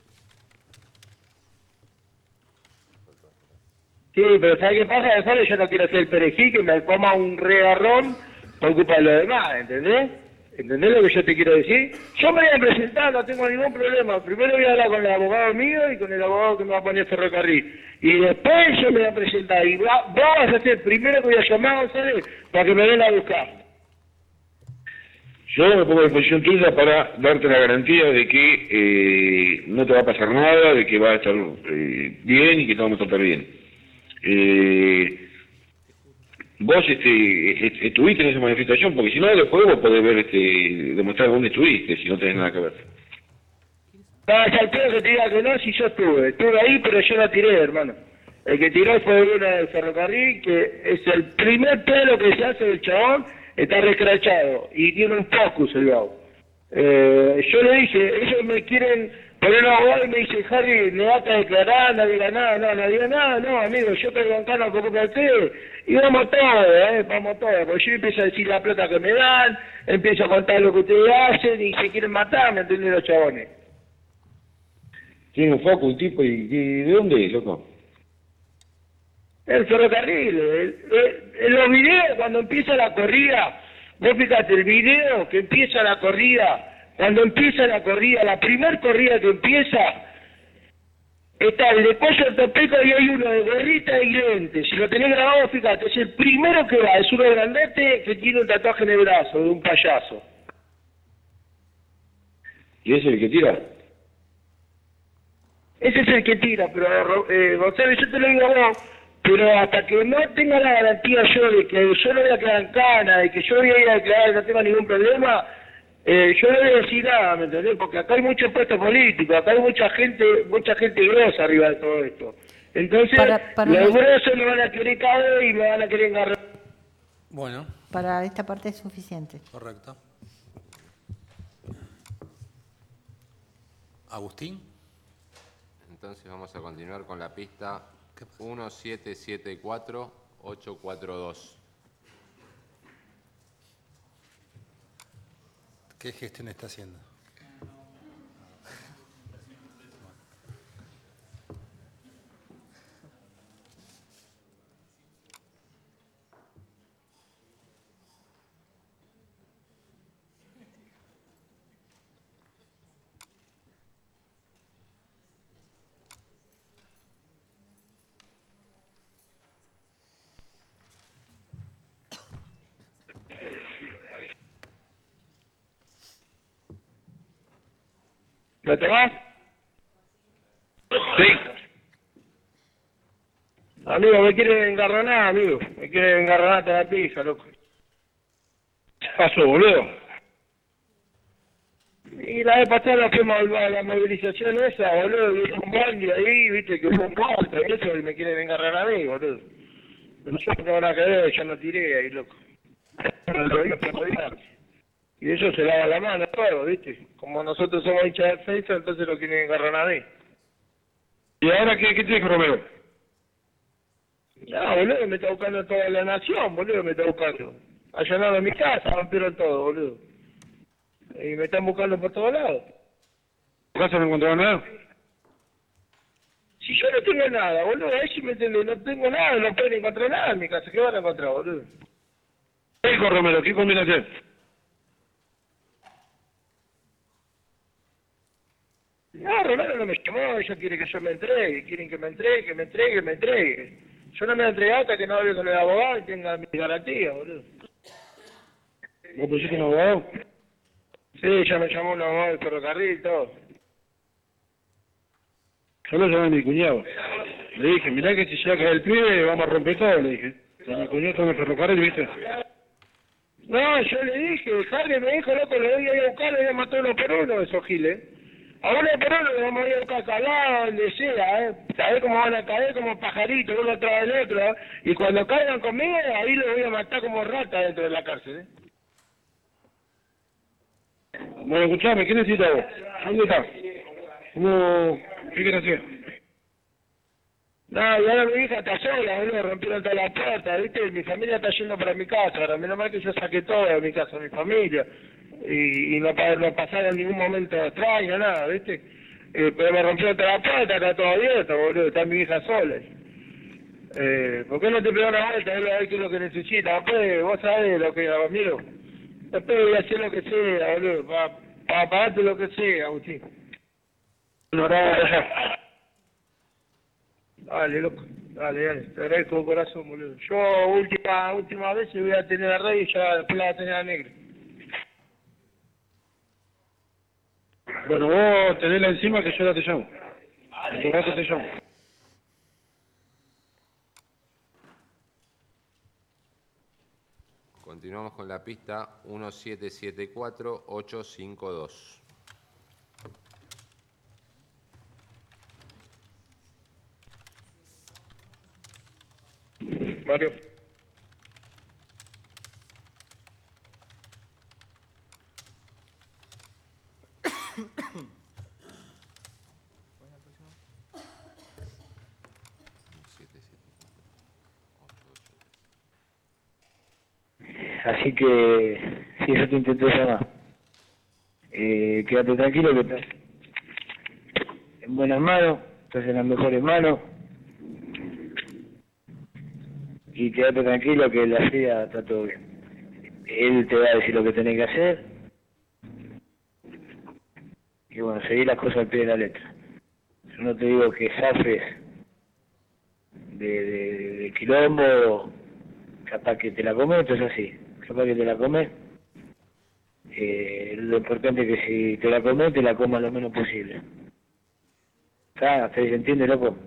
Sí, pero ¿sabes qué pasa? ¿Sabes? Yo no quiero ser el perejil que me coma un regarrón por culpa de los demás, ¿entendés? ¿Entendés lo que yo te quiero decir? Yo me voy a presentar, no tengo ningún problema. Primero voy a hablar con el abogado mío y con el abogado que me va a poner ferrocarril. Y después yo me voy a presentar. Y va, vos vas a ser el primero que voy a llamar a González para que me venga a buscar. Yo me pongo a disposición tuya para darte la garantía de que eh, no te va a pasar nada, de que va a estar eh, bien y que te vamos a tratar bien. Eh, vos este, estuviste en esa manifestación, porque si no después vos podés ver, este, demostrar dónde estuviste, si no tenés nada que ver. No, es al pedo que te diga que no, si yo estuve. Estuve ahí, pero yo la tiré, hermano. El que tiró fue uno del ferrocarril, que es el primer pelo que se hace del chabón, está recrachado y tiene un focus el vago. Eh, yo le dije, ellos me quieren poner un abogado y me dice, Harry, ¿me vas a declarar? No diga nada, no, no diga nada, no, amigo, yo tengo ganas como que ustedes. Y vamos todos, eh, vamos todos, porque yo empiezo a decir la plata que me dan, empiezo a contar lo que ustedes hacen y se quieren matar, ¿me entienden los chabones? Tiene un foco, un tipo, y, y ¿de dónde es, loco? El ferrocarril, el, el, en los videos cuando empieza la corrida, vos fíjate, el video que empieza la corrida, cuando empieza la corrida, la primer corrida que empieza, está el de pollo ortopeco y hay uno de gorrita y lentes. Si lo tenés grabado, fíjate, es el primero que va, es uno grandete que tiene un tatuaje en el brazo, de un payaso. ¿Y ese es el que tira? Ese es el que tira, pero eh, Gonzalo, yo te lo digo a vos, pero hasta que no tenga la garantía yo de que yo no voy a quedar en cana, de que yo voy a ir a declarar que no tengo ningún problema, eh, yo no voy a decir nada, ¿me entendés? Porque acá hay mucho puesto político, acá hay mucha gente, mucha gente grosa arriba de todo esto. Entonces, Para- para los los- grosos me van a querer caer y me van a querer agarrar. Bueno, Para esta parte es suficiente. correcto. Agustín. Entonces vamos a continuar con la pista uno siete siete cuatro ocho cuatro dos. ¿Qué gestión está haciendo? ¿Lo tomás? Sí. Amigo, me quieren engarronar, amigo. Me quieren engarronar toda la pija, loco. ¿Qué pasó, boludo? Y la vez pasada nos fuimos a la movilización esa, boludo, y un bondi ahí, viste, que hubo un golpe y eso, y me quieren engarrar a mí, boludo. Pero yo no tengo nada que ver, yo no tiré ahí, loco. Lo digo por odiar. Y ellos se lavan la mano todo, ¿viste? Como nosotros somos hinchas de defensa, entonces lo quieren agarrar a mí. ¿Y ahora qué, qué te dijo Romero? No, boludo, me está buscando toda la nación, boludo, me está buscando. Allanaron mi casa, rompieron todo, boludo. Y me están buscando por todos lados. ¿Tu casa no encontraron nada? Si yo no tengo nada, boludo, ahí sí me entiendes, no tengo nada, no pueden encontrar nada en mi casa, ¿qué van a encontrar, boludo? ¿Qué dijo Romero? ¿Qué conviene hacer? No, Romero no me llamó, ella quiere que yo me entregue, quieren que me entregue, que me entregue, que me entregue. Yo no me voy a entregar hasta que no hable con el abogado y tenga mi garantía, boludo. ¿Vos pusiste un abogado? Sí, ya me llamó un abogado del ferrocarril y todo. Yo lo llamé a mi cuñado. Le dije, mirá que si llega a caer el pibe, vamos a romper todo, le dije. Y mi cuñado está en el ferrocarril, ¿viste? No, yo le dije, Harry me dijo, loco, lo voy a ir a buscar, lo voy a matar uno por uno, esos giles. A uno por uno lo vamos a ir a buscar calado, donde sea, ¿eh? Sabés cómo van a caer como pajaritos, uno atrás del otro, ¿eh? Y cuando caigan conmigo, ahí los voy a matar como rata dentro de la cárcel, ¿eh? Bueno, escuchame, ¿qué necesitas vos? ¿Dónde estás? ¿Cómo? ¿Qué quieres hacer? No, y ahora mi hija está sola, boludo, rompieron toda la puerta, ¿viste? Mi familia está yendo para mi casa, ahora menos mal que yo saqué todo de mi casa, mi familia, y, y no, no pasaron ningún momento extraño, nada, ¿viste? Eh, pero me rompieron toda la puerta, está todo abierto, boludo, está mi hija sola. Eh, ¿Por qué no te pegas una vuelta? A ver qué es lo que necesitas, después vos sabés lo que, amigo. Después voy a hacer lo que sea, boludo, para pa pagarte lo que sea, Agustín. No, no, dale, loco, dale, dale, te agradezco de corazón, boludo. Yo última última vez voy a tener a Rey y ya después la voy a tener a Negra. Bueno, vos tenela encima que yo ya te llamo. En rato te llamo. Continuamos con la pista uno siete siete cuatro ocho cinco dos. Mario. Así que, si eso te intentó llamar, eh, quédate tranquilo que estás en buenas manos, estás en las mejores manos, y quédate tranquilo que la C I A está todo bien. Él te va a decir lo que tenés que hacer, y bueno, seguir las cosas al pie de la letra. Yo no te digo que zafes de, de, de quilombo, capaz que te la comes, esto es así. Capaz que te la comes, eh, lo importante es que si te la comes, te la comas lo menos posible. ¿Hasta se entiende, loco?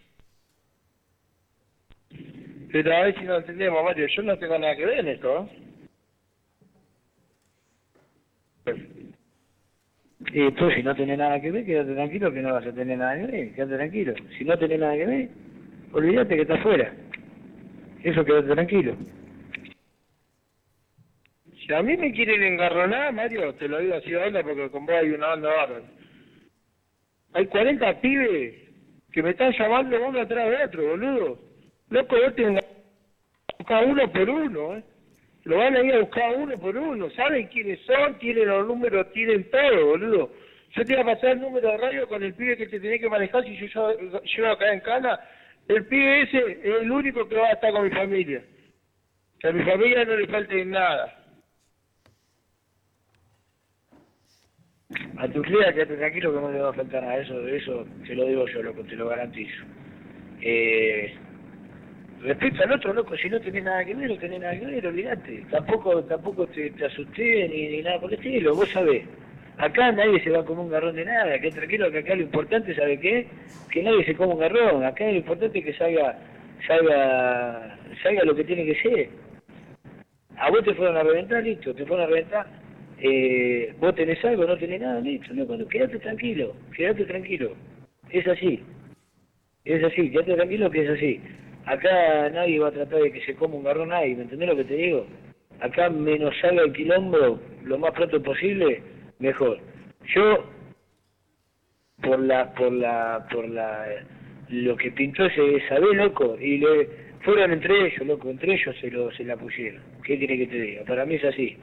Pero a ver si no entendemos, Mario, yo no tengo nada que ver en esto, ¿eh? Y tú, si no tenés nada que ver, quédate tranquilo que no vas a tener nada que ver, quédate tranquilo. Si no tenés nada que ver, olvídate que estás fuera. Eso, quédate tranquilo. Si a mí me quieren engarronar, Mario, te lo digo así de onda porque con vos hay una onda bárbara. Hay cuarenta pibes que me están llamando uno atrás de otro, boludo. Loco, vos te engar... buscar uno por uno, ¿eh? Lo van a ir a buscar uno por uno. Saben quiénes son, tienen los números, tienen todo, boludo. Yo te iba a pasar el número de radio con el pibe que te tenés que manejar si yo llego acá en Cana. El pibe ese es el único que va a estar con mi familia. Que a mi familia no le falte nada. A tu cría, quédate tranquilo que no le va a faltar nada. Eso, eso te lo digo yo, loco, te lo garantizo. Eh, respecto al otro, loco, si no tenés nada que ver, no tenés nada que ver, olvidate. Tampoco, tampoco te, te asusté ni, ni nada por el estilo, vos sabés. Acá nadie se va a comer un garrón de nada, quédate tranquilo que acá lo importante, ¿sabe qué? Que nadie se coma un garrón, acá lo importante es que salga, salga, salga lo que tiene que ser. A vos te fueron a reventar, listo, te fueron a reventar. Eh, vos tenés algo, no tenés nada, listo, no, cuando, quédate tranquilo, quédate tranquilo, es así, es así, quédate tranquilo que es así. Acá nadie va a tratar de que se coma un garrón nadie, ¿me entendés lo que te digo? Acá menos salga el quilombo lo más pronto posible, mejor. Yo, por la, por la, por la, lo que pintó ese Isabel, loco, y le fueron entre ellos, loco, entre ellos se lo, se la pusieron. ¿Qué quiere que te diga? Para mí es así.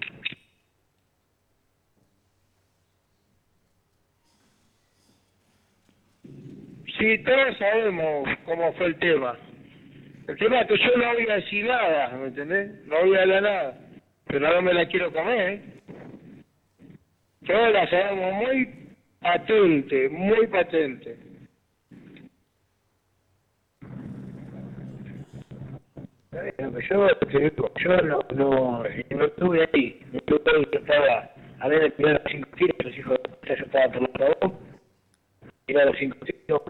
Sí, todos sabemos cómo fue el tema. El tema es que yo no voy a decir nada, ¿me entendés? No voy a hablar nada. Pero no me la quiero comer, ¿eh? Todos la sabemos muy patente, muy patente. Yo, yo no, no, no estuve ahí. No estuve ahí, yo estaba a ver el tirar los cinco tiros, los hijos de puta, yo estaba por la trabó, tirar los cinco tiros.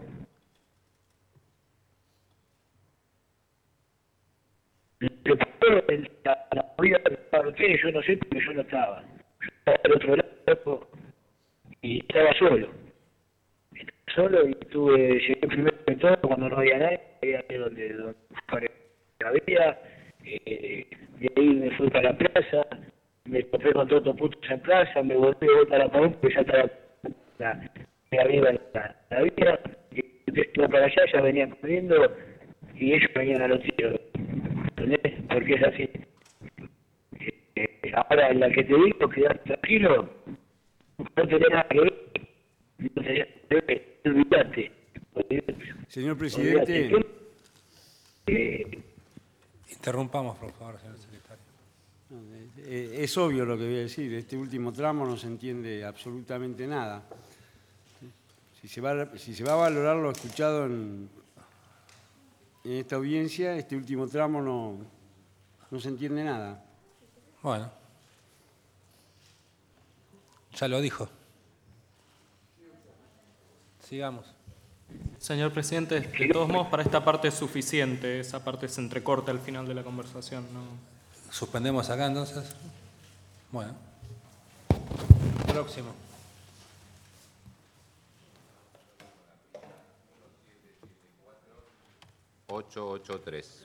Lo pasó en la, la movida de los tres, yo no sé porque yo no estaba. Yo estaba del otro lado y estaba solo. Estaba solo y tuve, llegué primero de todo cuando no había nadie, había donde, donde había, eh, de ahí me fui para la plaza, me después con todos estos putos en plaza, me volví de vuelta a la Pavón, porque ya estaba la, la, arriba en la, la vía, y yo para allá, ya venían corriendo, y ellos venían a los tiros, ¿entendés? Porque es así. Eh, ahora, la que te digo, quedar tranquilo, no tenía nada que ver, no tenía nada que ver, olvidate. Señor presidente. Eh, Interrumpamos, por favor, señor secretario. Eh, es obvio lo que voy a decir, este último tramo no se entiende absolutamente nada. Si se va, si se va a valorar lo escuchado en, en esta audiencia, este último tramo no, no se entiende nada. Bueno, ya lo dijo. Sigamos. Señor presidente, de todos modos, para esta parte es suficiente, esa parte se entrecorta al final de la conversación, ¿no? Suspendemos acá entonces. Bueno. Próximo. ocho ocho tres.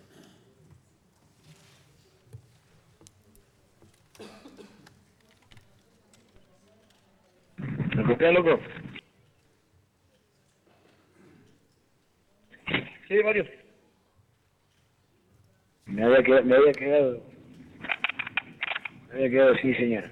¿Lo copias, loco? Sí, Mario. Me había quedado, me había quedado, me había quedado, sí, señor.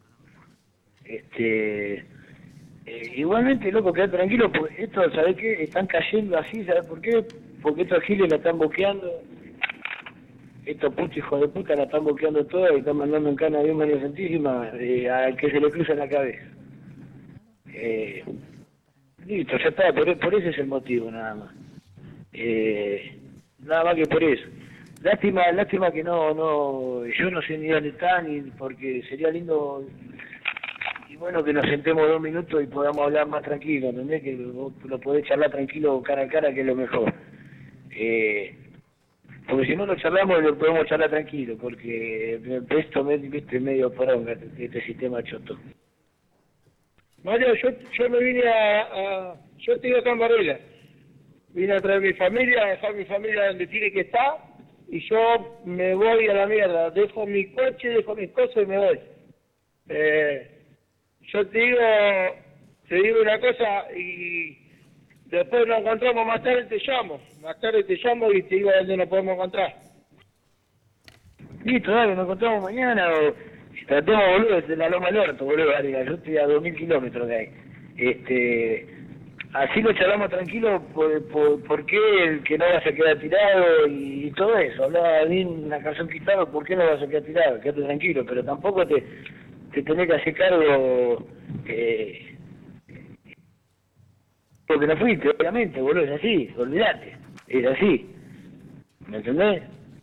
Este, eh, igualmente, loco, quedate tranquilo, porque esto, ¿sabés qué? Están cayendo así, ¿sabés por qué? Porque estos giles la están boqueando, estos putos hijos de puta la están boqueando toda y están mandando en cana bien María Santísima eh, al que se le cruza en la cabeza. Eh, listo, ya está, por, por ese es el motivo, nada más. Eh, nada más que por eso. Lástima, lástima que no, no, yo no sé ni dónde están, ni porque sería lindo y bueno que nos sentemos dos minutos y podamos hablar más tranquilo, ¿entendés? Que vos lo podés charlar tranquilo cara a cara, que es lo mejor. Eh, porque si no lo charlamos, lo podemos charlar tranquilo, porque esto me viste medio poronga, este sistema choto. Mario, yo, yo me vine a, a yo estoy acá en Varela. Vine a traer mi familia, a dejar mi familia donde tiene que estar, y yo me voy a la mierda. Dejo mi coche, dejo mis cosas y me voy. Eh, yo te digo, te digo una cosa, y después nos encontramos más tarde, te llamo. Más tarde te llamo y te digo dónde nos podemos encontrar. Listo, dale, nos encontramos mañana, o tratemos, boludo, desde la Loma del Orto, boludo, Varela. Yo estoy a dos mil kilómetros de ahí. Este... Así lo charlamos tranquilo, por, por, por qué el que no vas a quedar tirado y, y todo eso. Hablaba bien una canción quitada, ¿por qué no vas a quedar tirado? Quédate tranquilo, pero tampoco te, te tenés que hacer cargo eh, porque no fuiste, obviamente, boludo, es así, olvídate, es así. ¿Me entendés?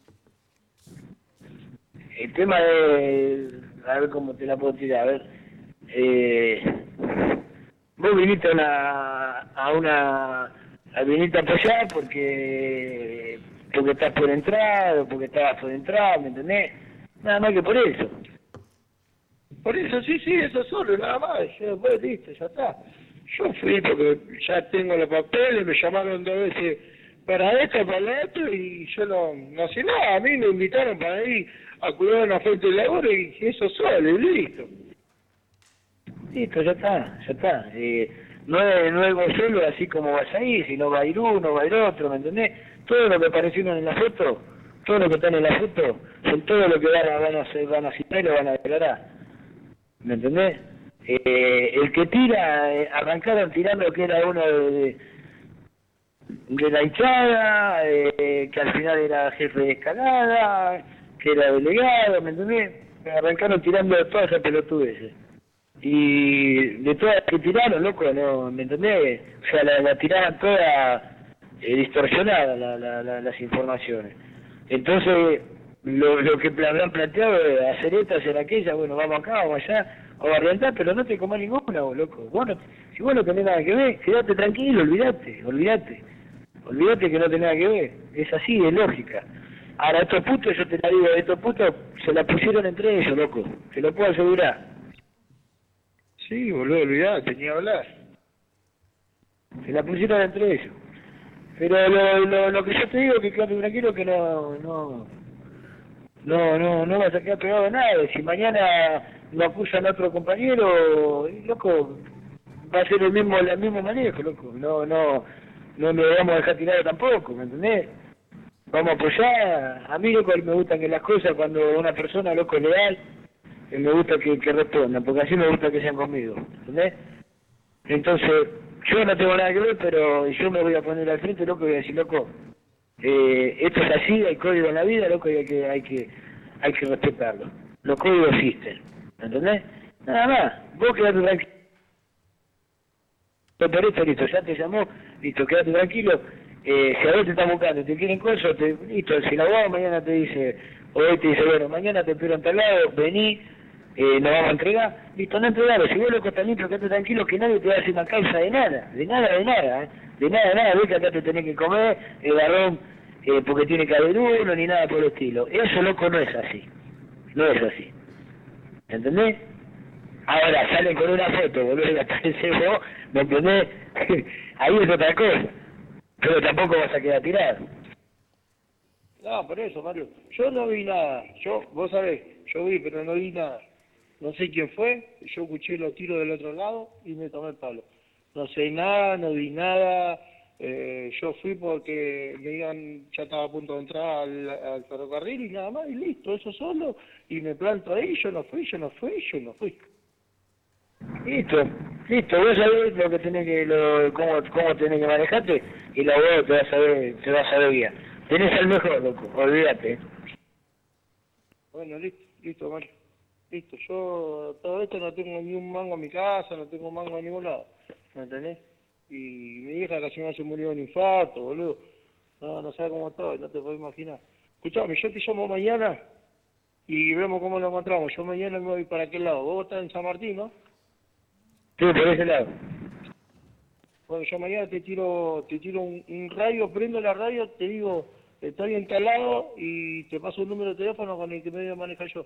El tema de... A ver cómo te la puedo tirar, a ver... Eh, vos viniste a una, a una, a viniste a apoyar porque, porque estás por entrar, o porque estabas por entrar, ¿me entendés? Nada más que por eso. Por eso, sí, sí, eso solo, nada más. Yo, pues, listo, ya está. Yo fui porque ya tengo los papeles, me llamaron dos veces para esto, para esto, y yo no, no sé nada. A mí me invitaron para ir a cuidar una fuente de labor y eso solo, y listo. Listo, ya está, ya está. Eh, no es, no es vos solo así como vas ahí, sino va a ir uno, va a ir otro, ¿me entendés? Todo lo que aparecieron en la foto, todo lo que están en la foto, son todo lo que van a, van a hacer, van a citar y lo van a declarar. ¿Me entendés? Eh, el que tira, eh, arrancaron tirando que era uno de, de, de la hinchada, eh, que al final era jefe de escalada, que era delegado, ¿me entendés? Arrancaron tirando de todas esas pelotudeces. Y de todas las que tiraron, loco, no, ¿me entendés? O sea, la, la tiraban todas eh, distorsionadas la, la, la, las informaciones. Entonces, lo, lo que habrán planteado es hacer esta, hacer aquella, bueno, vamos acá, vamos allá, vamos a rentar, pero no te comas ninguna, vos, loco. Bueno, si vos no tenés nada que ver, quedate tranquilo, olvídate, olvídate. Olvídate que no tenés nada que ver. Es así, es lógica. Ahora, estos putos, yo te la digo, estos putos se la pusieron entre ellos, loco. Te lo puedo asegurar. Sí, boludo, olvidate, ni hablar. Se la pusieron entre ellos. Pero lo, lo, lo que yo te digo es que quédate tranquilo que no, no, no, no, no vas a quedar pegado a nada. Si mañana no acusan a otro compañero, y, loco, va a ser el mismo, el mismo manejo, loco. No, no, no lo vamos a dejar tirado tampoco, ¿me entendés? Vamos a apoyar. A mí, loco, me gustan que las cosas, cuando una persona, loco, es leal, eh, me gusta que, que respondan, porque así me gusta que sean conmigo, ¿entendés? Entonces, yo no tengo nada que ver, pero yo me voy a poner al frente, loco, y voy a decir, loco, eh, esto es así, hay código en la vida, loco, y hay que, hay que, hay que respetarlo. Los códigos existen, ¿entendés? Nada más, vos quedate tranquilo. Por esto, listo, ya te llamó, listo, quedate tranquilo. Eh, si a vos te están buscando, te quieren cosas, te, listo, si la abogado mañana te dice, hoy te dice, bueno, mañana te espero en tal lado, vení, eh, nos vamos a entregar, listo, no entregarlo, si vos loco estás limpio, quedate tranquilo que nadie te va a hacer una causa de nada, de nada, de nada, ¿eh? de nada, de nada, ves que acá te tenés que comer, el garrón, eh, porque tiene que haber uno, ni nada por el estilo, eso loco no es así, no es así, ¿entendés? Ahora salen con una foto, boludo, y la aparece vos, ¿me entendés? Ahí es otra cosa. Pero tampoco vas a quedar tirado. No, por eso, Mario. Yo no vi nada. Yo, vos sabés, yo vi, pero no vi nada. No sé quién fue. Yo escuché los tiros del otro lado y me tomé el palo. No sé nada, no vi nada. Eh, yo fui porque me iban, ya estaba a punto de entrar al, al ferrocarril y nada más, y listo, eso solo. Y me planto ahí, yo no fui, yo no fui, yo no fui. Listo, listo, vos sabés lo que tenés que, lo, cómo, cómo tenés que manejarte y la abogado te va a saber, te va a saber guiar. Tenés al mejor, loco, olvídate. Bueno, listo, listo, Mario. Listo, yo todo esto no tengo ni un mango en mi casa, no tengo un mango en ningún lado, ¿me entendés? Y mi hija casi no se murió de un infarto, boludo. No, no sabes cómo estoy, no te puedo imaginar. Escuchame, yo te llamo mañana y vemos cómo lo encontramos. Yo mañana me voy para aquel lado. Vos estás en San Martín, ¿no? Sí, por ese lado. Bueno, yo mañana te tiro te tiro un, un radio, prendo la radio, te digo, estoy en tal lado y te paso un número de teléfono con el que me voy a manejar yo.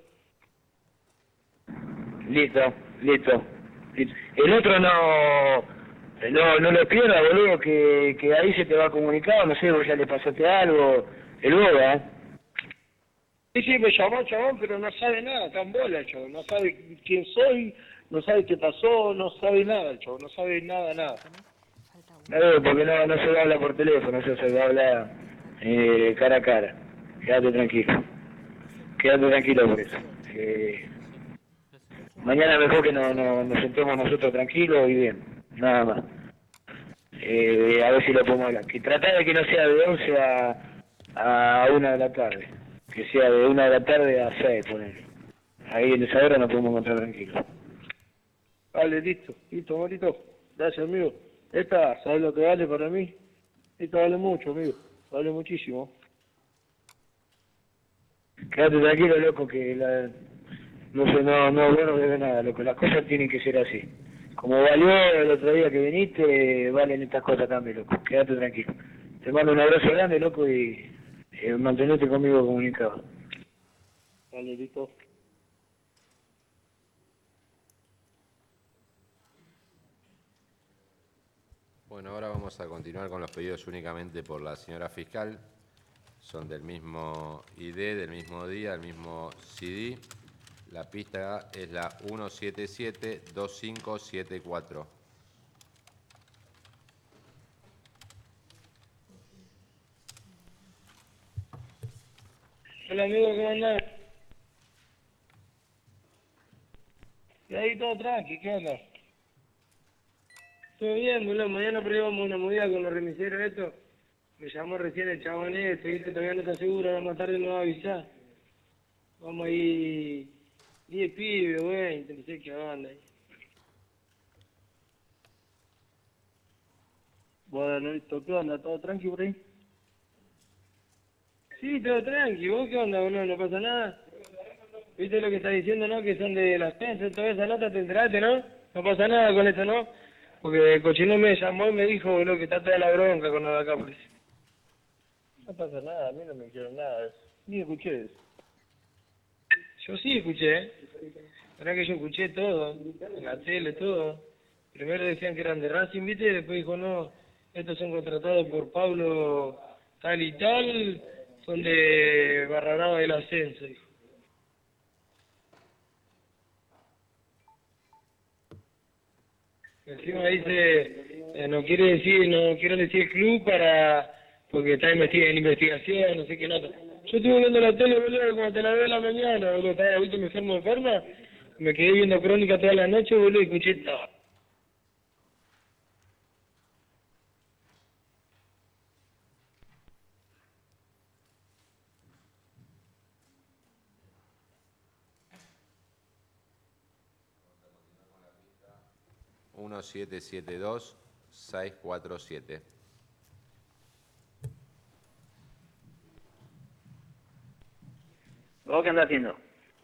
Listo, listo. listo. El otro no, no, no lo pierdas, boludo, que, que ahí se te va comunicado, no sé, vos ya le pasaste algo, el boga, ¿eh? Sí, sí, me llamó el chabón, pero no sabe nada, está en bola el chabón, no sabe quién soy, no sabe qué pasó, no sabe nada el chabón, no sabe nada, nada. No, porque no, no se habla por teléfono, eso se habla eh, cara a cara. Quédate tranquilo, quédate tranquilo por eso. Eh, mañana mejor que no, no, nos sentemos nosotros tranquilos y bien, nada más. Eh, a ver si lo podemos hablar. Que tratar de que no sea de once a, a una de la tarde. Que sea de una de la tarde a seis, ponele. Ahí en esa hora nos podemos encontrar tranquilos. Vale, listo, listo, bonito. Gracias, amigo. Esta, ¿sabes lo que vale para mí? Esta vale mucho, amigo. Vale muchísimo. Quédate tranquilo, loco, que la... no sé, no, no, bueno, debe nada, loco. Las cosas tienen que ser así. Como valió el otro día que viniste, valen estas cosas también, loco. Quédate tranquilo. Te mando un abrazo grande, loco, y eh, mantenete conmigo comunicado. Vale, listo. Bueno, ahora vamos a continuar con los pedidos únicamente por la señora fiscal. Son del mismo I D, del mismo día, del mismo C D. La pista es la uno siete siete dos cinco siete cuatro. Hola, amigo, ¿cómo andás? Y ahí todo tranqui, ¿qué onda? Todo bien, boludo, mañana probamos una movida con los remiseros esto. Me llamó recién el chabón este, ¿viste? Todavía no está seguro, ahora más tarde me va a avisar. Vamos ahí diez pibes, güey, no sé qué onda ahí. Bueno, listo, ¿qué onda? ¿Todo tranqui por ahí? Sí, todo tranqui, ¿vos qué onda, boludo? ¿No pasa nada? ¿Viste lo que está diciendo, no? Que son de las pensas, toda esa nota, te enteraste, ¿no? No pasa nada con esto, ¿no? Porque el cochino me llamó y me dijo, boludo, que está toda la bronca con lo de acá, por eso. No pasa nada, a mí no me quiero nada de eso. Ni escuché eso. Yo sí escuché, ¿eh? La verdad que yo escuché todo, en la tele, todo. Primero decían que eran de Racing, ¿viste? Y después dijo, no, estos son contratados por Pablo tal y tal, son de Barra Brava del Ascenso, dijo. Encima dice, eh, no quiere decir, no quiero decir el club para, porque está investi- en investigación, no sé qué nota. Yo estuve viendo la tele, boludo, como te la veo en la mañana, boludo, estaba ahorita me enfermo enferma, me quedé viendo Crónica toda la noche, boludo, y escuché todo. uno siete siete dos seis cuatro siete. ¿Vos qué andás haciendo?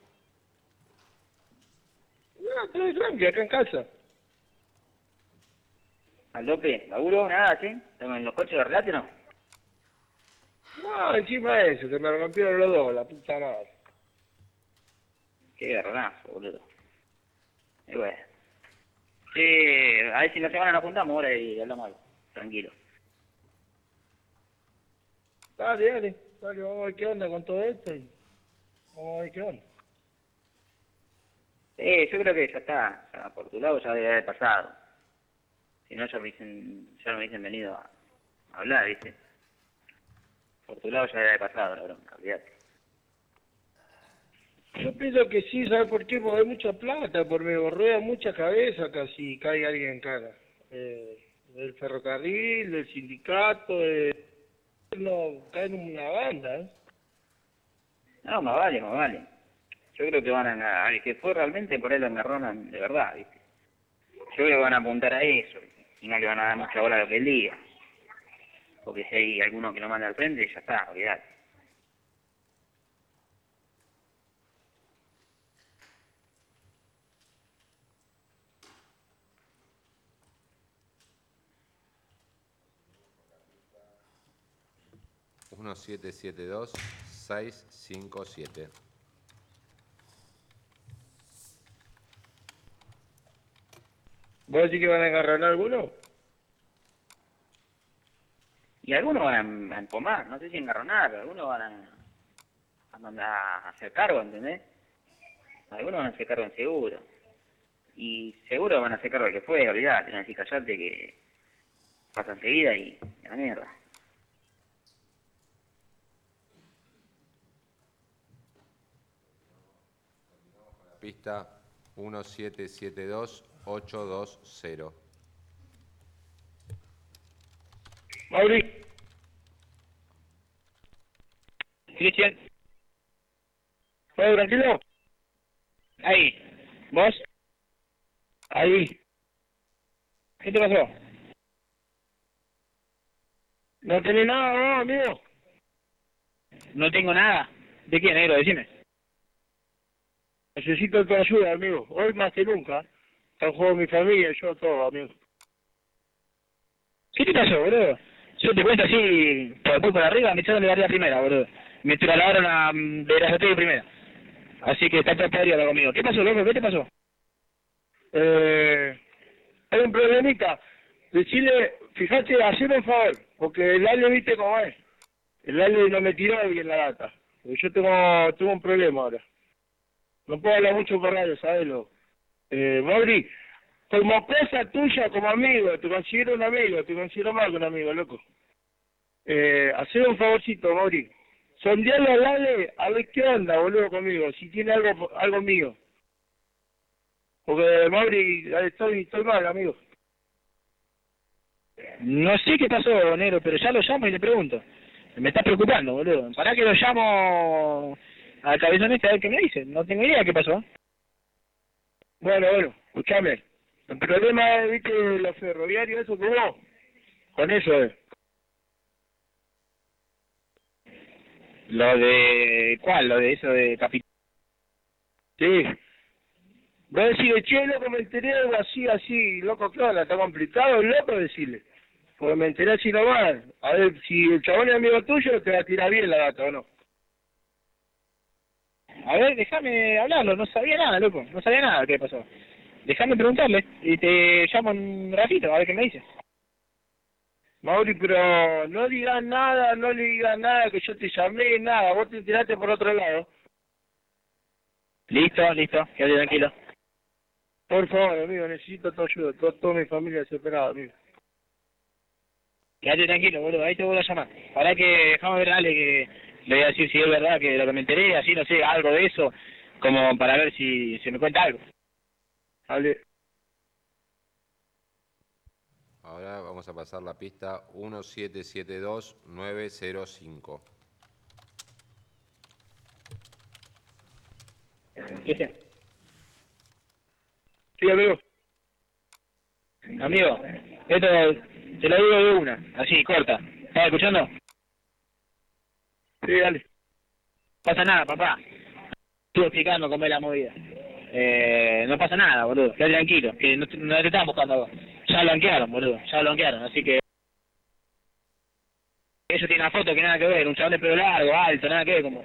No, estoy tranqui, acá en casa. ¿Al López? ¿Laburo? ¿Nada, sí? ¿Estamos en los coches de relate, no? No, encima de eso, que me rompieron los dos, la puta madre. Qué garronazo, boludo. Y bueno. Sí, a ver si la semana nos juntamos ahora y hablamos algo. Tranquilo. Dale, dale, dale, vamos a ver qué onda con todo esto y vamos a ver qué onda. Sí, yo creo que ya está. O sea, por tu lado ya debe haber pasado. Si no, ya me dicen, ya no me dicen venido a, a hablar, ¿viste? Por tu lado ya debe haber pasado la bronca, olvídate. Yo pienso que sí, ¿sabes por qué? Porque hay mucha plata, por me rueda mucha cabeza casi cae alguien en cara. Eh, del ferrocarril, del sindicato, de... no, caen una banda, ¿eh? No, más vale, más vale. Yo creo que van a... Al que fue realmente por ahí lo engarronan de verdad, ¿viste? Yo creo que van a apuntar a eso y no le van a dar mucha bola a lo que él diga. Porque si hay alguno que lo manda al frente, ya está, olvidate. uno siete siete dos seis cinco siete. ¿Vos decís que van a agarrar a alguno? Y algunos van a, a empomar, no sé si engarronar, pero algunos van a, a mandar a hacer cargo, ¿entendés? Algunos van a hacer cargo en seguro. Y seguro van a hacer cargo el que fue, olvidate, van a decir callate que pasa enseguida y a la mierda. Pista uno siete siete dos ocho dos cero. Mauri. Cristian. ¿Todo tranquilo? Ahí. ¿Vos? Ahí. ¿Qué te pasó? ¿No tenés nada, no, amigo? No tengo nada. ¿De qué, negro? Decime. Necesito tu ayuda, amigo. Hoy más que nunca. Está en juego mi familia, yo todo, amigo. ¿Qué te pasó, boludo? Yo te cuento así, por por arriba, me echaron de la primera, boludo. Me trasladaron a de la de primera. Así que está todo podrido conmigo. ¿Qué pasó, loco? ¿Qué te pasó? Eh, hay un problemita. Decirle, fíjate, haceme un favor, porque el Ale viste cómo es. El Ale no me tiró bien la data. Yo tengo, tengo un problema ahora. No puedo hablar mucho por radio, ¿sabes? Lo? Eh, Mauri, como cosa tuya, como amigo, te considero un amigo, te considero más que un amigo, loco. Eh, hacer un favorcito, Mauri. Sondearlo al Ale, a ver qué onda, boludo, conmigo, si tiene algo algo mío. Porque, Mauri, estoy, estoy mal, amigo. No sé qué pasó, negro, pero ya lo llamo y le pregunto. Me está preocupando, boludo. ¿Para que lo llamo al cabezón este a ver qué me dice? No tengo idea qué pasó. Bueno, bueno, escúchame. El problema es, viste, los ferroviarios, eso que vos. Con eso es. ¿Lo de cuál? ¿Lo de eso de Capital? Sí. Voy a decirle, che, loco, me enteré de algo así, así, loco, ¿qué onda? ¿Está complicado, loco? Decirle. Porque me enteré así nomás. A ver, si el chabón es amigo tuyo, te va a tirar bien la data, ¿o no? A ver, déjame hablarlo, no sabía nada, loco, no sabía nada qué pasó. Déjame preguntarle y te llamo un ratito a ver qué me dice. Mauri, pero no digas nada, no le digas nada, que yo te llamé, nada, vos te enteraste por otro lado. Listo, listo, quédate tranquilo. Por favor, amigo, necesito tu ayuda. Toda, toda mi familia desesperada, amigo. Quédate tranquilo, boludo, ahí te vuelvo a llamar. Para que dejamos ver, dale, que le voy a decir si es verdad que lo que me enteré, así, no sé, algo de eso, como para ver si se me cuenta algo. Dale. Ahora vamos a pasar la pista uno siete siete dos nueve cero cinco. ¿Qué sea? Sí, amigo. Amigo, esto te lo digo de una, así, corta. ¿Estás escuchando? Sí, dale. Pasa nada, papá. Estuve explicando cómo es la movida. Eh, no pasa nada, boludo. Quédate tranquilo, que no te, no te están buscando a vos. Ya lo blanquearon, boludo. Ya lo blanquearon, así que... Ellos tienen una foto que nada que ver, un chabón de pelo largo, alto, nada que ver, como...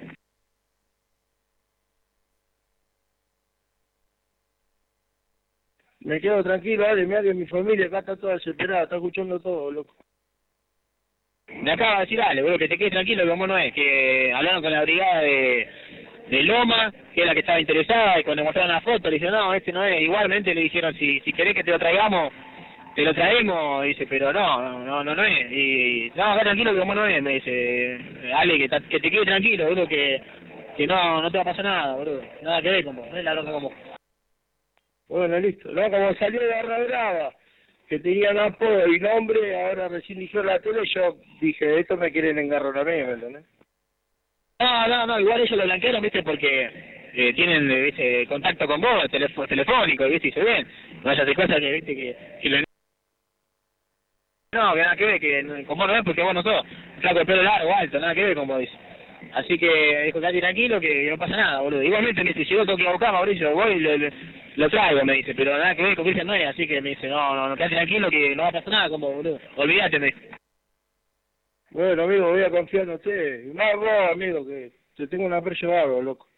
Me quedo tranquilo, dale, me que mi familia acá está toda desesperada, está escuchando todo, loco. Me acaba de decir, dale, boludo, que te quedes tranquilo, que como no es, que hablaron con la brigada de, de Loma, que es la que estaba interesada, y cuando mostraron la foto, le dijeron, no, este no es. Igualmente le dijeron, si si querés que te lo traigamos, te lo traemos, y dice, pero no, no, no, no es. Y, no, acá tranquilo, que como no es, me dice, dale, que, ta, que te quedes tranquilo, boludo, que, que no, no te va a pasar nada, boludo, nada que ver con vos, no es la loca como... Bueno, listo. No, como salió de Barra Brava, que tenían apodo y nombre, ahora recién dijeron la tele, yo dije, esto me quieren engarronar a mí, ¿me entendés? No, no, no, igual ellos lo blanquearon, viste, porque eh, tienen, viste, contacto con vos, teléfono, telefónico, viste, y se ven. No vayas a hacer cosas que, viste, que, que lo... No, que nada que ver, que con vos no es porque vos no sos flaco de pelo largo, alto, nada que ver con vos, dice. Así que dijo, quédate tranquilo, que no pasa nada, boludo. Igualmente me dice, si yo tengo que ir a buscar, Mauricio, voy y lo, lo, lo traigo, me dice, pero nada que ver con Cristian no es, así que me dice, no, no, no, quédate tranquilo, que no va a pasar nada con vos, boludo. Olvídate, me dice. Bueno, amigo, voy a confiar en usted. Y más vos, amigo, que te tengo un aprecio bárbaro, loco.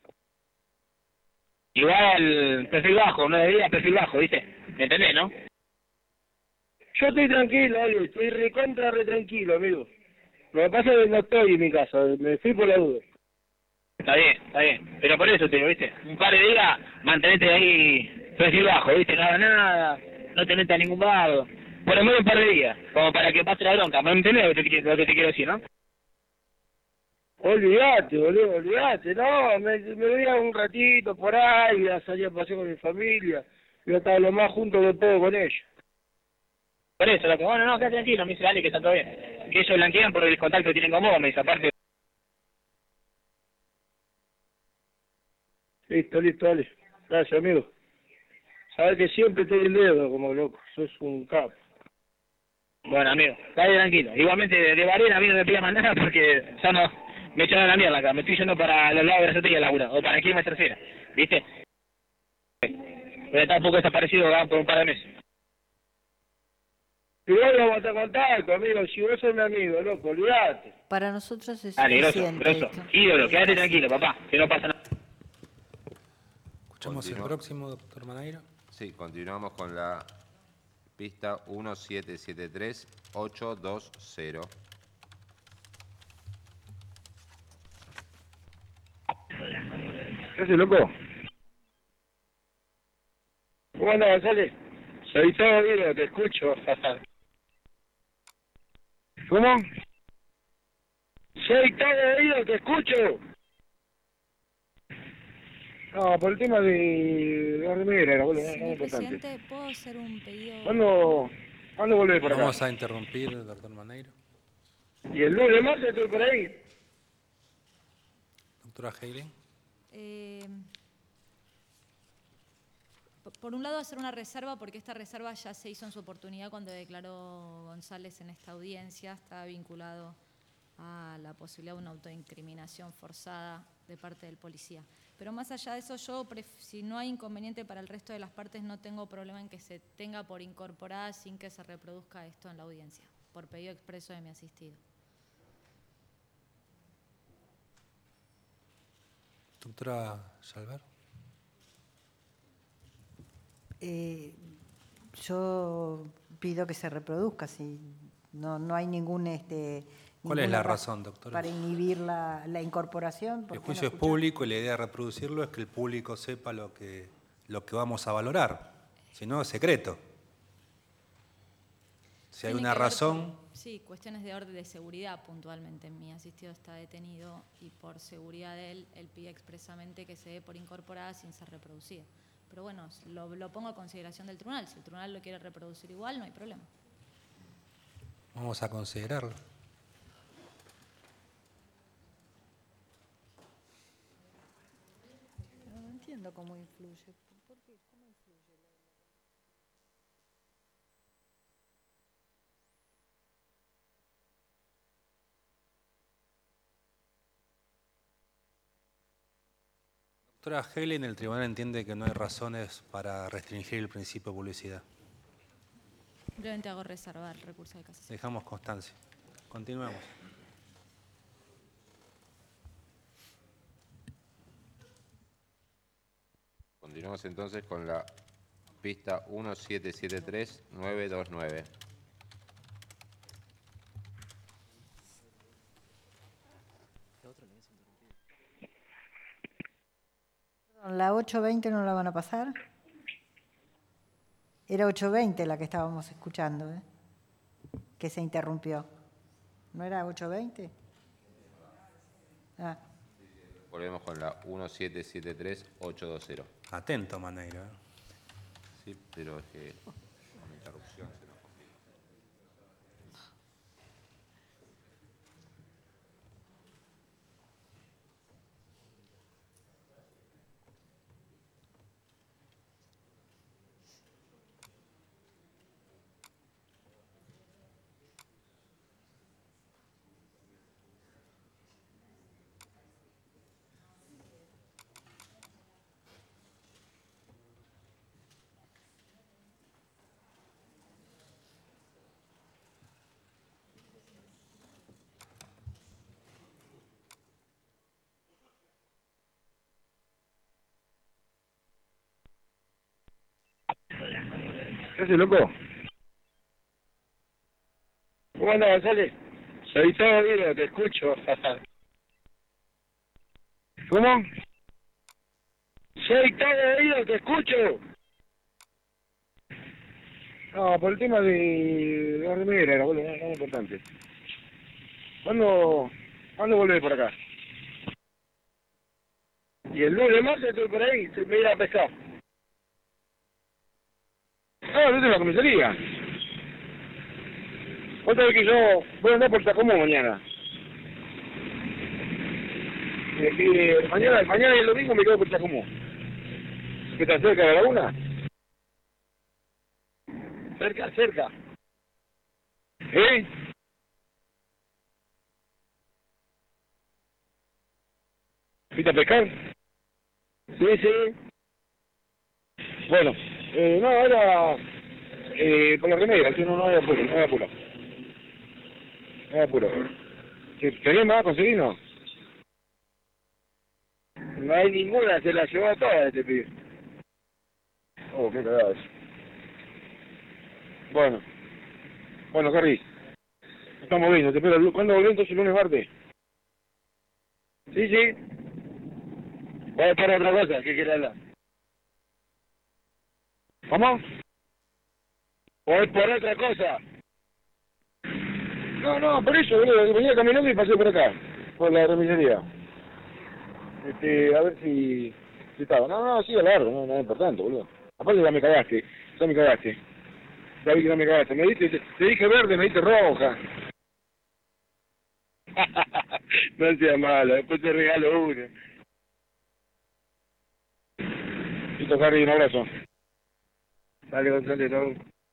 Igual, perfil bajo, no debería perfil bajo, ¿viste? ¿Me entendés, no? Yo estoy tranquilo, Ale, estoy recontra re tranquilo, amigo. Lo que pasa es que no estoy en mi casa, me fui por la duda. Está bien, está bien. Pero por eso te digo, ¿viste? Un par de días, mantenete ahí perfil bajo, ¿viste? No hagas nada, no te metas a ningún vago. Por lo menos un par de días, como para que pase la bronca. ¿Me entendés lo que te, lo que te quiero decir, no? Olvídate, boludo, olvídate. No, me, me voy a un ratito por ahí, voy a salir a pasear con mi familia. Voy a estar lo más junto que puedo con ellos. Por eso, lo que bueno, no, quédate tranquilo, me dice, dale, que está todo bien. Que ellos blanquean por el contacto que tienen con vos, me dice, aparte. Listo, listo, dale. Gracias, amigo. Sabes que siempre te doy el dedo como loco, sos un capo. Bueno, amigo, dale tranquilo. Igualmente, de, de Varela a mí no me pida más nada porque ya no me echaron a la mierda acá. Me estoy yendo para los lados de la Sotilla, Laura, o para Quilmes Tercera, ¿viste? Pero está un poco desaparecido acá por un par de meses. Igual vamos a estar en contacto, amigo. Si vos sos mi amigo, loco, olvidate. Para nosotros es Dale, grosso, suficiente grosso. esto. Ídolo, quédate tranquilo, papá, que no pasa nada. ¿Escuchamos el próximo, doctor Maneiro? Sí, continuamos con la pista uno siete siete tres ocho dos cero. ¿Qué haces, loco? ¿Cómo andas, González? Soy todo bien, te escucho. ¿Cómo? Soy todo oído, te escucho. No, por el tema de la remera, boludo, no, no es importante. Presidente, ¿puedo hacer un pedido? ¿Cuándo, ¿cuándo volvés por acá? Vamos a interrumpir, doctor Maneiro. ¿Y el lunes más estoy por ahí? Doctora Heilen. Eh, por un lado, hacer una reserva, porque esta reserva ya se hizo en su oportunidad cuando declaró González en esta audiencia. Estaba vinculado a la posibilidad de una autoincriminación forzada de parte del policía. Pero más allá de eso, yo, si no hay inconveniente para el resto de las partes, no tengo problema en que se tenga por incorporada sin que se reproduzca esto en la audiencia, por pedido expreso de mi asistido. Doctora Salvar. Eh, yo pido que se reproduzca, si no, no hay ningún... Este, ¿Cuál es la razón, doctora? Para inhibir la, la incorporación. El juicio es público y la idea de reproducirlo es que el público sepa lo que, lo que vamos a valorar. Si no, secreto. Si hay Tiene una que ver razón... con, sí, cuestiones de orden de seguridad puntualmente. Mi asistido está detenido y por seguridad de él, él pide expresamente que se dé por incorporada sin ser reproducida. Pero bueno, lo, lo pongo a consideración del tribunal. Si el tribunal lo quiere reproducir igual, no hay problema. Vamos a considerarlo. No entiendo cómo influye. ¿Por qué? ¿Cómo influye? Doctora Helen, el tribunal entiende que no hay razones para restringir el principio de publicidad. Simplemente hago reservar el recurso de casación. Dejamos constancia. Continuemos. Continuamos entonces con la pista uno siete siete tres nueve dos nueve. ¿La ocho veinte no la van a pasar? Era ocho veinte la que estábamos escuchando, ¿eh? Que se interrumpió. ¿No era ocho veinte? Ah. Volvemos con la uno siete siete tres ocho dos cero. Atento, Maneiro. ¿eh? Sí, pero es que una interrupción se nos complica. ¿Qué haces, loco? ¿Cómo andas, González? Soy todo bien, te escucho. ¿Cómo? Soy todo oído, te escucho. No, por el tema de, de la remera, era, boludo, no, no es importante. ¿Cuándo, ¿Cuándo volvés por acá? Y el lunes más estoy por ahí, se me irá a pescar. Ah, no es la comisaría. Vos sabés que yo voy a andar por Chacomú mañana. Eh, eh, mañana, mañana y el domingo me quedo por Chacomú. ¿Qué está cerca de la laguna? Cerca, cerca. ¿Eh? ¿Fuiste a pescar? Sí, sí. Bueno, eh, no, era eh, con la remera, si no, no hay apuro, no hay apuro. No hay apuro. ¿Tenés más a conseguir, no? No hay ninguna, se la llevó toda este pibe. Oh, qué cagada eso. Bueno. Bueno, Harry. Estamos viendo, te espero. ¿Cuándo volvés entonces el lunes martes? Sí, sí. Voy a para otra cosa, ¿qué querés hablar? ¿Cómo? Voy por otra cosa. No, no, por eso, boludo, venía caminando y pasé por acá, por la remisería. Este, a ver si, si estaba. No, no, sigue largo, no, no es importante, boludo. Aparte ya me cagaste, ya me cagaste. Ya vi que no me cagaste. Me diste, te, te dije verde, me diste roja. No seas malo, después te regalo una. Listo, Harry, un abrazo. Dale, González, no.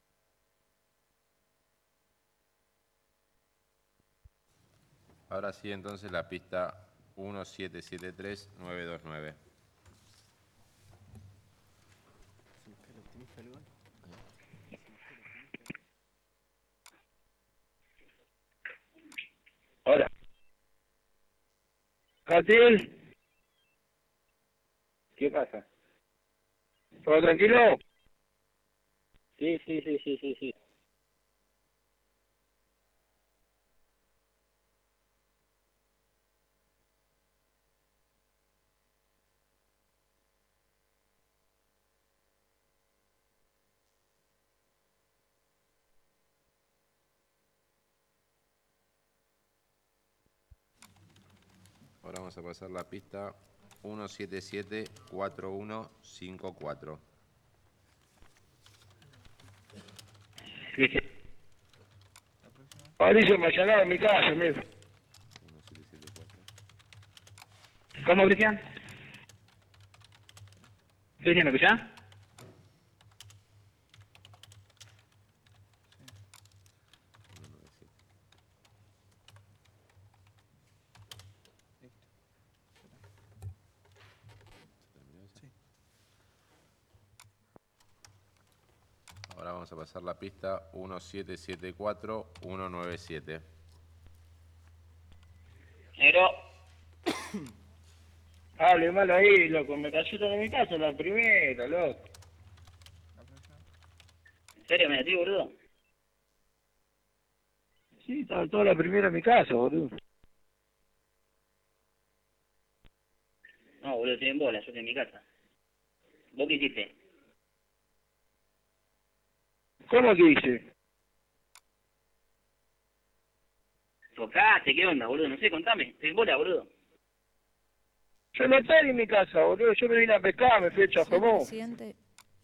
Ahora sí, entonces, la pista uno siete siete tres nueve dos nueve. Hola. Catil. ¿Qué pasa? ¿Todo tranquilo? Sí, sí, sí, sí, sí, sí. Ahora vamos a pasar la pista uno siete siete cuatro uno cinco cuatro. Mauricio me allanaron en mi casa, amigo. ¿Cómo, Cristian? Cristian, ¿me escuchás? Ahora vamos a pasar la pista uno siete siete cuatro uno nueve siete. Negro. Hable mal ahí, loco. Me cayó en mi casa la primera, loco. ¿En serio me metí, boludo? Sí, estaba toda la primera en mi casa, boludo. No, boludo, estoy en bola, yo estoy en mi casa. ¿Vos qué hiciste? ¿Cómo que hice? ¿Tocaste? ¿Qué onda, boludo? No sé, contame. Estoy en bola, boludo. Yo no estoy en mi casa, boludo. Yo me vine a pescar, me fui a Chajomón. Presidente,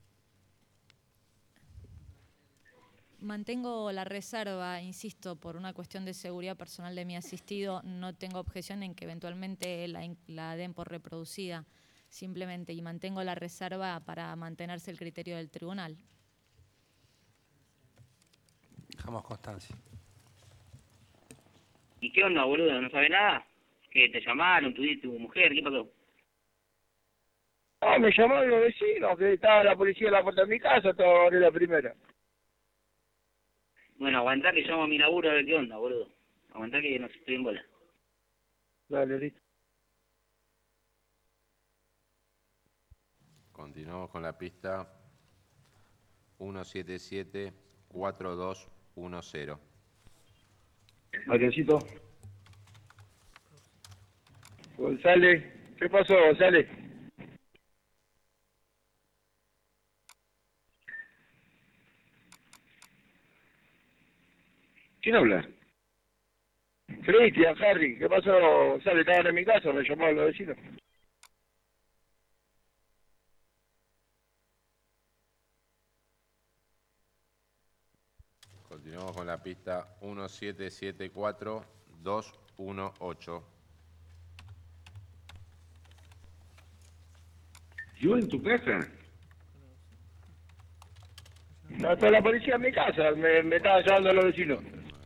mantengo la reserva, insisto, por una cuestión de seguridad personal de mi asistido. No tengo objeción en que eventualmente la, la den por reproducida, simplemente, y mantengo la reserva para mantenerse el criterio del tribunal. Dejamos constancia. ¿Y qué onda, boludo? ¿No sabe nada? ¿Que te llamaron, tu, tu mujer? ¿Qué pasó? No, me llamaron los vecinos, que estaba la policía en la puerta de mi casa, estaba en la primera. Bueno, aguantá que llamo a mi laburo a ver qué onda, boludo. Aguantá que no estoy en bola. Dale, listo. Continuamos con la pista uno siete siete cuatro dos uno cero. Marioncito. González. ¿Qué pasó, González? ¿Quién habla? Cristian, Harry. ¿Qué pasó, González? Estaban en mi casa, me llamaron los vecinos. Continuamos con la pista uno siete siete cuatro dos uno ocho. ¿Yo en tu casa? No, está la policía en mi casa, me, me estaban llamando los vecinos.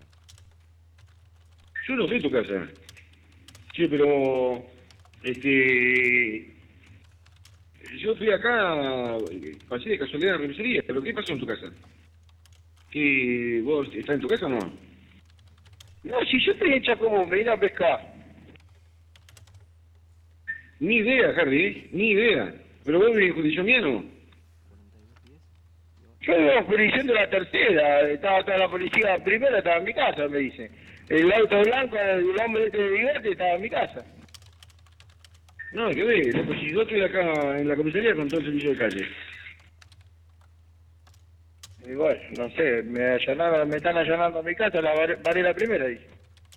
Yo no sé tu casa. Sí, pero... Este... Yo fui acá, pasé de casualidad a la revisaría, pero ¿qué pasó en tu casa? ¿Que vos estás en tu casa o no? No, si yo estoy hecha como me vine a pescar. Ni idea, Harry, ¿eh? Ni idea. ¿Pero vos venís en jurisdicción mía, no? Yo iba en jurisdicción de la tercera, estaba toda la policía primera, estaba en mi casa, me dice. El auto blanco, el hombre este de bigote, estaba en mi casa. No, que ve, loco, si yo estoy acá en la comisaría con todo el servicio de calle. Y bueno, no sé, me allanaron, me están allanando a mi casa, la varé, varé la primera, dice.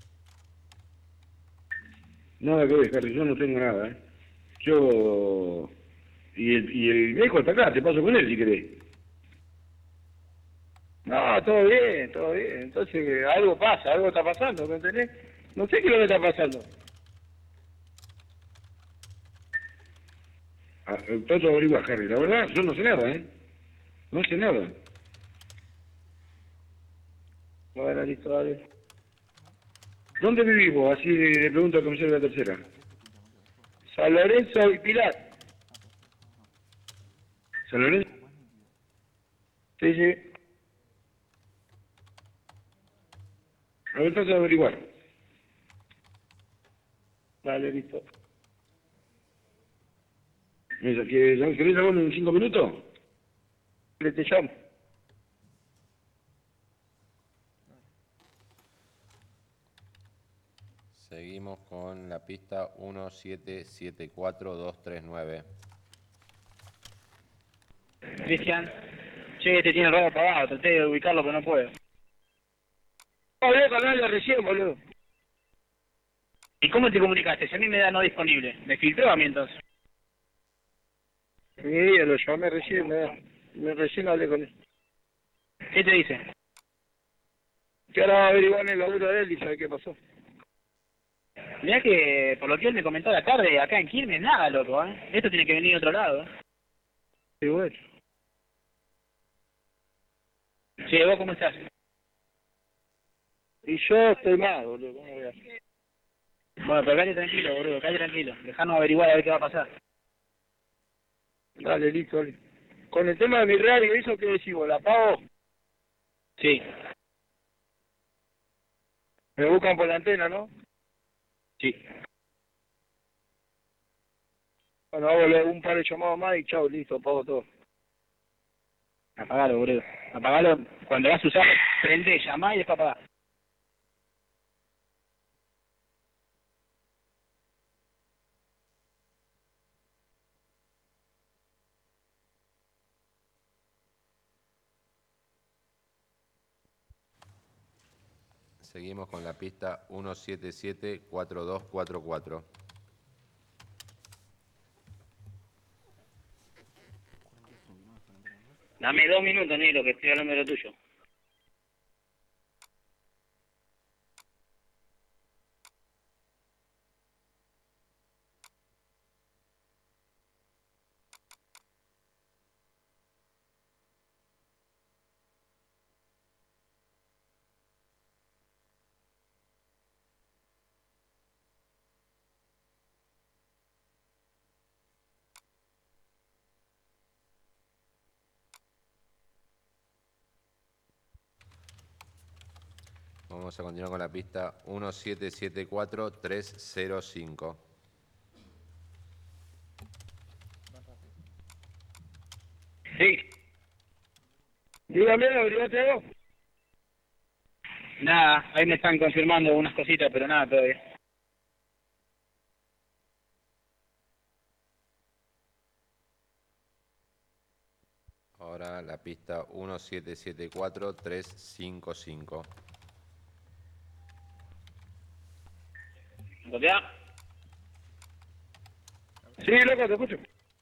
Nada que ver, Harry, yo no tengo nada, ¿eh? Yo... Y el, y el viejo está acá, te paso con él si querés. No, todo bien, todo bien. Entonces, algo pasa, algo está pasando, ¿me entendés? No sé qué es lo que está pasando. Ah, trato de averiguar, Harry. La verdad, yo no sé nada, ¿eh? No sé nada. Bueno, listo, dale. ¿Dónde vivís vos? Así le pregunto al comisario de la tercera. San Lorenzo y Pilar. ¿San Lorenzo? Sí, sí. A ver, trato de averiguar. Dale, listo. ¿Querés llamar en cinco minutos? Le te llamo. Seguimos con la pista uno siete siete cuatro dos tres nueve. Cristian, che, te tiene el radio apagado, traté de ubicarlo pero no puedo. Hablé con Aldo recién, boludo. ¿Y cómo te comunicaste? Si a mí me da no disponible. ¿Me filtró a mí entonces? Sí, lo llamé recién, me, me recién hablé con él. ¿Qué te dice? Que ahora va a averiguar en el laburo de él y sabe qué pasó. Mirá que, por lo que él me comentó a la tarde, acá en Quilmes, nada, loco, ¿eh? Esto tiene que venir de otro lado, ¿eh? Sí, bueno. Sí, ¿vos cómo estás? Y yo estoy mal, boludo, ¿cómo voy a hacer? Bueno, pero cállate tranquilo, boludo, cállate tranquilo. Dejarnos averiguar a ver qué va a pasar. Dale, listo, dale. Con el tema de mi radio, ¿eso qué decís vos? ¿La pago? Sí. Me buscan por la antena, ¿no? Sí. Bueno, hago un par de llamados más y chao, listo, pago todo. Apagalo, boludo. Apagalo. Cuando vas a usar, prende, llamá y después apagá. Seguimos con la pista uno siete siete cuatro dos cuatro cuatro. Dame dos minutos, negro, que estoy hablando de lo tuyo. Vamos a continuar con la pista uno siete siete cuatro tres cero cinco. Sí. Dígame, ¿averiguaste algo? Nada, ahí me están confirmando unas cositas, pero nada todavía. Ahora la pista uno siete siete cuatro tres cinco cinco. ¿Copiá? Sí, loco, te escucho.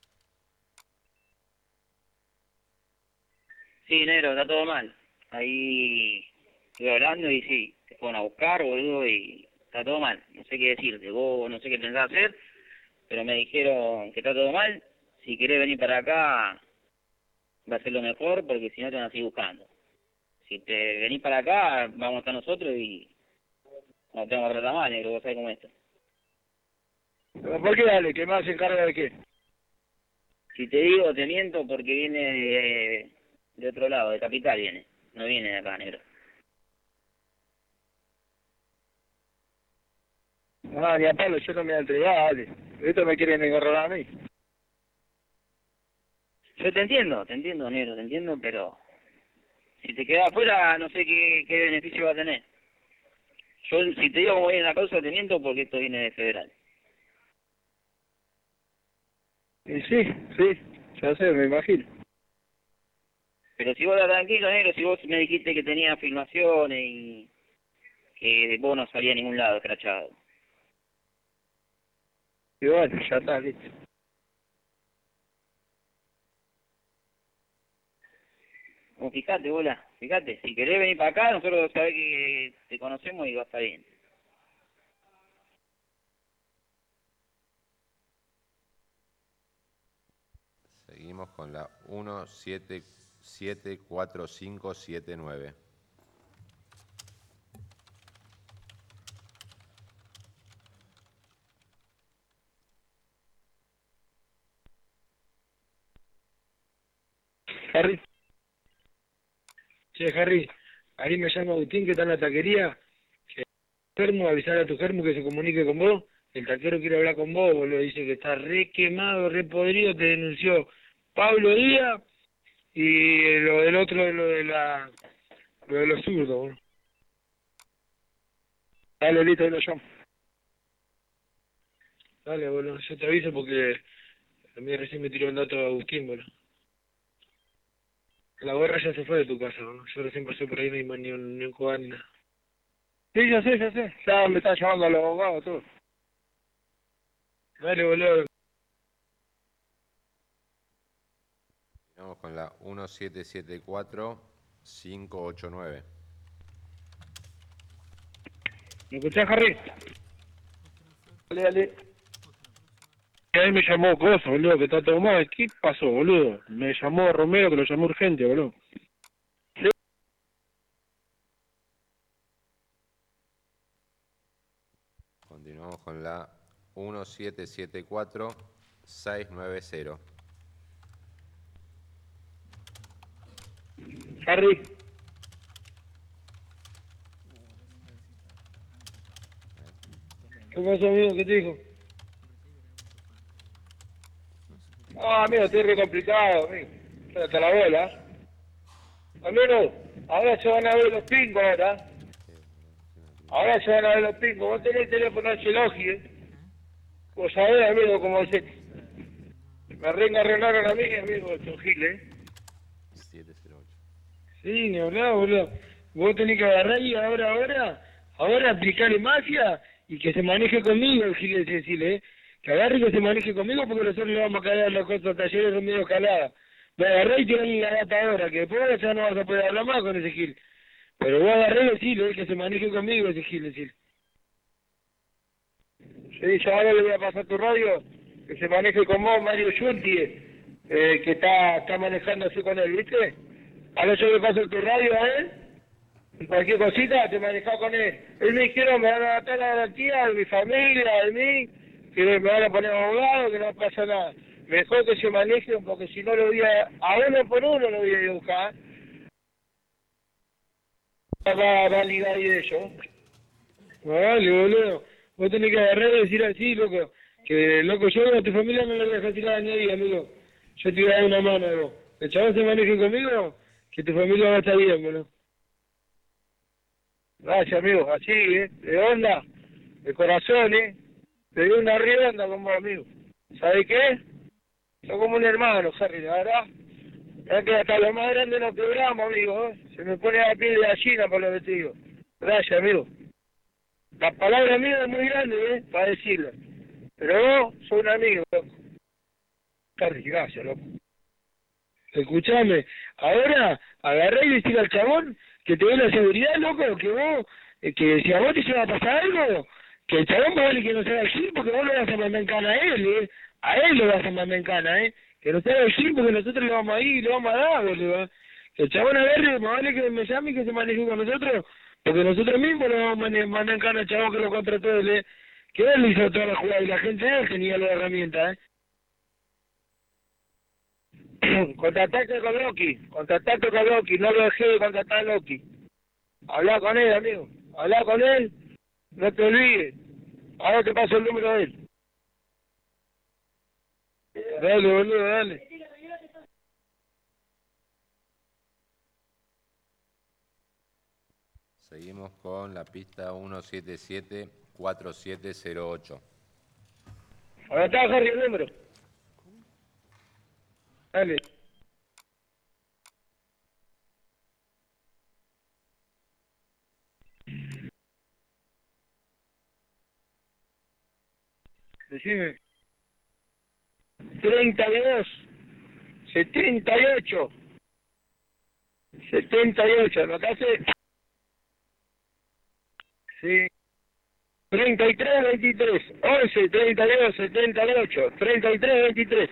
Sí, negro, está todo mal. Ahí estoy hablando y sí, te fueron a buscar, boludo, y está todo mal. No sé qué decirte, vos no sé qué pensás hacer, pero me dijeron que está todo mal. Si querés venir para acá, va a ser lo mejor, porque si no te van a seguir buscando. Si te venís para acá, vamos a estar nosotros y no tengo que tratar mal, negro, vos sabés cómo es esto. ¿Pero por qué dale? ¿Qué más se encarga de qué? Si te digo, te miento porque viene de, de otro lado, de Capital viene, no viene de acá, negro. Ah, ni a palo, yo no me voy a entregar, dale. Esto me quieren agarrar a mí. Yo te entiendo, te entiendo, negro, te entiendo, pero si te quedas afuera, no sé qué, qué beneficio va a tener. Yo, si te digo cómo viene la causa, te miento porque esto viene de federal. Y sí, sí, ya sé, me imagino. Pero si vos estás tranquilo, negro, si vos me dijiste que tenías filmaciones y que vos no salías a ningún lado escrachado. Y bueno, ya está, listo. Bueno, fíjate, bola, fíjate, si querés venir para acá, nosotros sabés que te conocemos y va a estar bien. Seguimos con la uno siete siete cuatro cinco siete nueve. Harry. Che, Harry, ahí me llama Agustín, que está en la taquería. Que germo, avisar a tu germo que se comunique con vos. El taquero quiere hablar con vos, boludo. Dice que está re quemado, re podrido. Te denunció Pablo Díaz y lo del otro, lo de la, lo de los zurdos, boludo. Dale, listo, ahí lo llamo. Dale, boludo, yo te aviso porque a mí recién me tiró el dato de Agustín, boludo. La gorra ya se fue de tu casa, ¿no? Yo recién pasé por ahí, no hay más ni un, ni un jugar ni nada. Sí, ya sé, ya sé. Ya me están llamando a los abogados, todo. Dale, boludo. Vamos con la uno siete siete cuatro cinco ocho nueve. ¿Me escuchás, Harry? Dale, dale. A mí me llamó Coso, boludo, que está todo mal. ¿Qué pasó, boludo? Me llamó Romero, que lo llamó urgente, boludo. Continuamos con la uno siete siete cuatro seis nueve cero. Harry. ¿Qué pasó, amigo? ¿Qué te dijo? Ah, amigo, estoy re complicado, amigo. Hasta la bola. Amigo, ahora se van a ver los pingos, ahora. Ahora se van a ver los pingos. Vos tenés el teléfono de Chelogi, ¿eh? Vos sabés, amigo, cómo se... Me reengarronaron a mí, amigo, estos giles, ¿eh? siete cero ocho. Sí, ni hablar, boludo. Vos tenés que agarrar y ahora, ahora, ahora aplicarle magia y que se maneje conmigo, el Gil de Cecilia, ¿eh? Que agarre y que se maneje conmigo porque nosotros le vamos a caer las cosas al taller de medio calada. Me agarré y tirarle la data ahora, que después ya no vas a poder hablar más con ese Gil. Pero vos agarré y decirle, ¿eh? Que se maneje conmigo ese Gil, decirle. Sí, ya ahora le voy a pasar tu radio, que se maneje con vos, Mario Yunti, eh, que está, está manejándose con él, ¿viste? Ahora yo le paso tu radio a él, y cualquier cosita te manejás con él. Él me dijeron, me van a dar la garantía de mi familia, de mí, que me van a poner abogado, que no pasa nada. Mejor que se manejen, porque si no lo voy a, a uno por uno lo voy a ir a buscar. Va, va a ligar ahí de ellos. Vale, boludo. Vos tenés que agarrar y decir así, loco. Que, loco, yo a tu familia no le voy a dejar tirar a nadie, amigo. Yo te voy a dar una mano, amigo. El chaval se maneje conmigo, que tu familia va a estar bien, boludo. Gracias, amigo. Así, ¿eh? De onda, de corazón, ¿eh? Te doy una redonda con vos, amigo. ¿Sabes qué? Sos como un hermano, Harry, la verdad. Es que hasta lo más grande nos quebramos, amigo, ¿eh? Se me pone la piel de gallina por lo que te digo. Gracias, amigo. La palabra mía es muy grande, ¿eh? Para decirla. Pero vos sos un amigo, loco. Harry, gracias, loco. Escuchame, ahora agarré y decirle al chabón que te dé la seguridad, loco, que vos, eh, que si a vos te llega a pasar algo, que el chabón vale que no se haga el gil porque vos lo vas a mandar en cana a él, ¿eh? A él lo vas a mandar en cana, ¿eh? Que no se haga el gil porque nosotros le vamos a ir y le vamos a dar, boludo. Que el chabón agarre, más vale que me llame y que se maneje con nosotros, porque nosotros mismos le vamos a mandar en cana al chabón que lo contrató él, ¿eh? Que él le hizo toda la jugada y la gente de él tenía la herramienta, ¿eh? Contactate con Loki, contactate con Loki, no lo dejé de contactar a Loki. Habla con él, amigo, habla con él, no te olvides. Ahora te paso el número de él. Dale, boludo, dale. Seguimos con la pista uno siete siete cuatro siete cero ocho. Ahora está, Harry, el número. Dale. Decime. treinta y dos, setenta y ocho, setenta y ocho, ¿lo que hace? Sí. treinta y tres, veintitrés, once, treinta y dos, setenta y ocho, treinta y tres, veintitrés.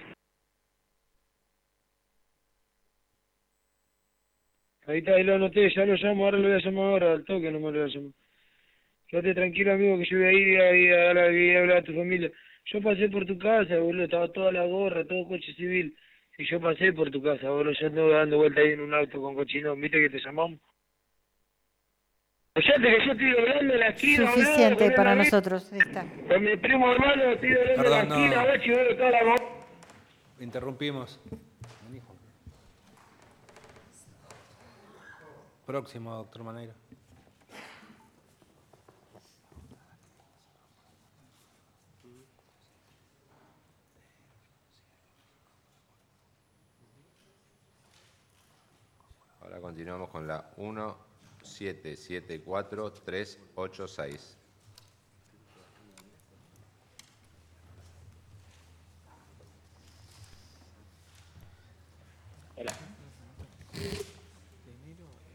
Ahí está, ahí lo anoté, ya lo llamo, ahora lo voy a llamar ahora, al toque no me lo voy a llamar. Quédate tranquilo, amigo, que yo voy a ir ahí a, a, a, a hablar a tu familia. Yo pasé por tu casa, boludo, estaba toda la gorra, todo coche civil. Y yo pasé por tu casa, boludo, yo ando dando vuelta ahí en un auto con cochinón, ¿viste que te llamamos? Fíjate que yo estoy doblando en la esquina, Suficiente boludo, para la nosotros, está. Con mi primo hermano estoy doblando Perdón, en la esquina, no. a ver si veo toda la voz. Interrumpimos. Próximo, doctor Maneiro. Ahora continuamos con la uno siete siete cuatro tres ocho seis.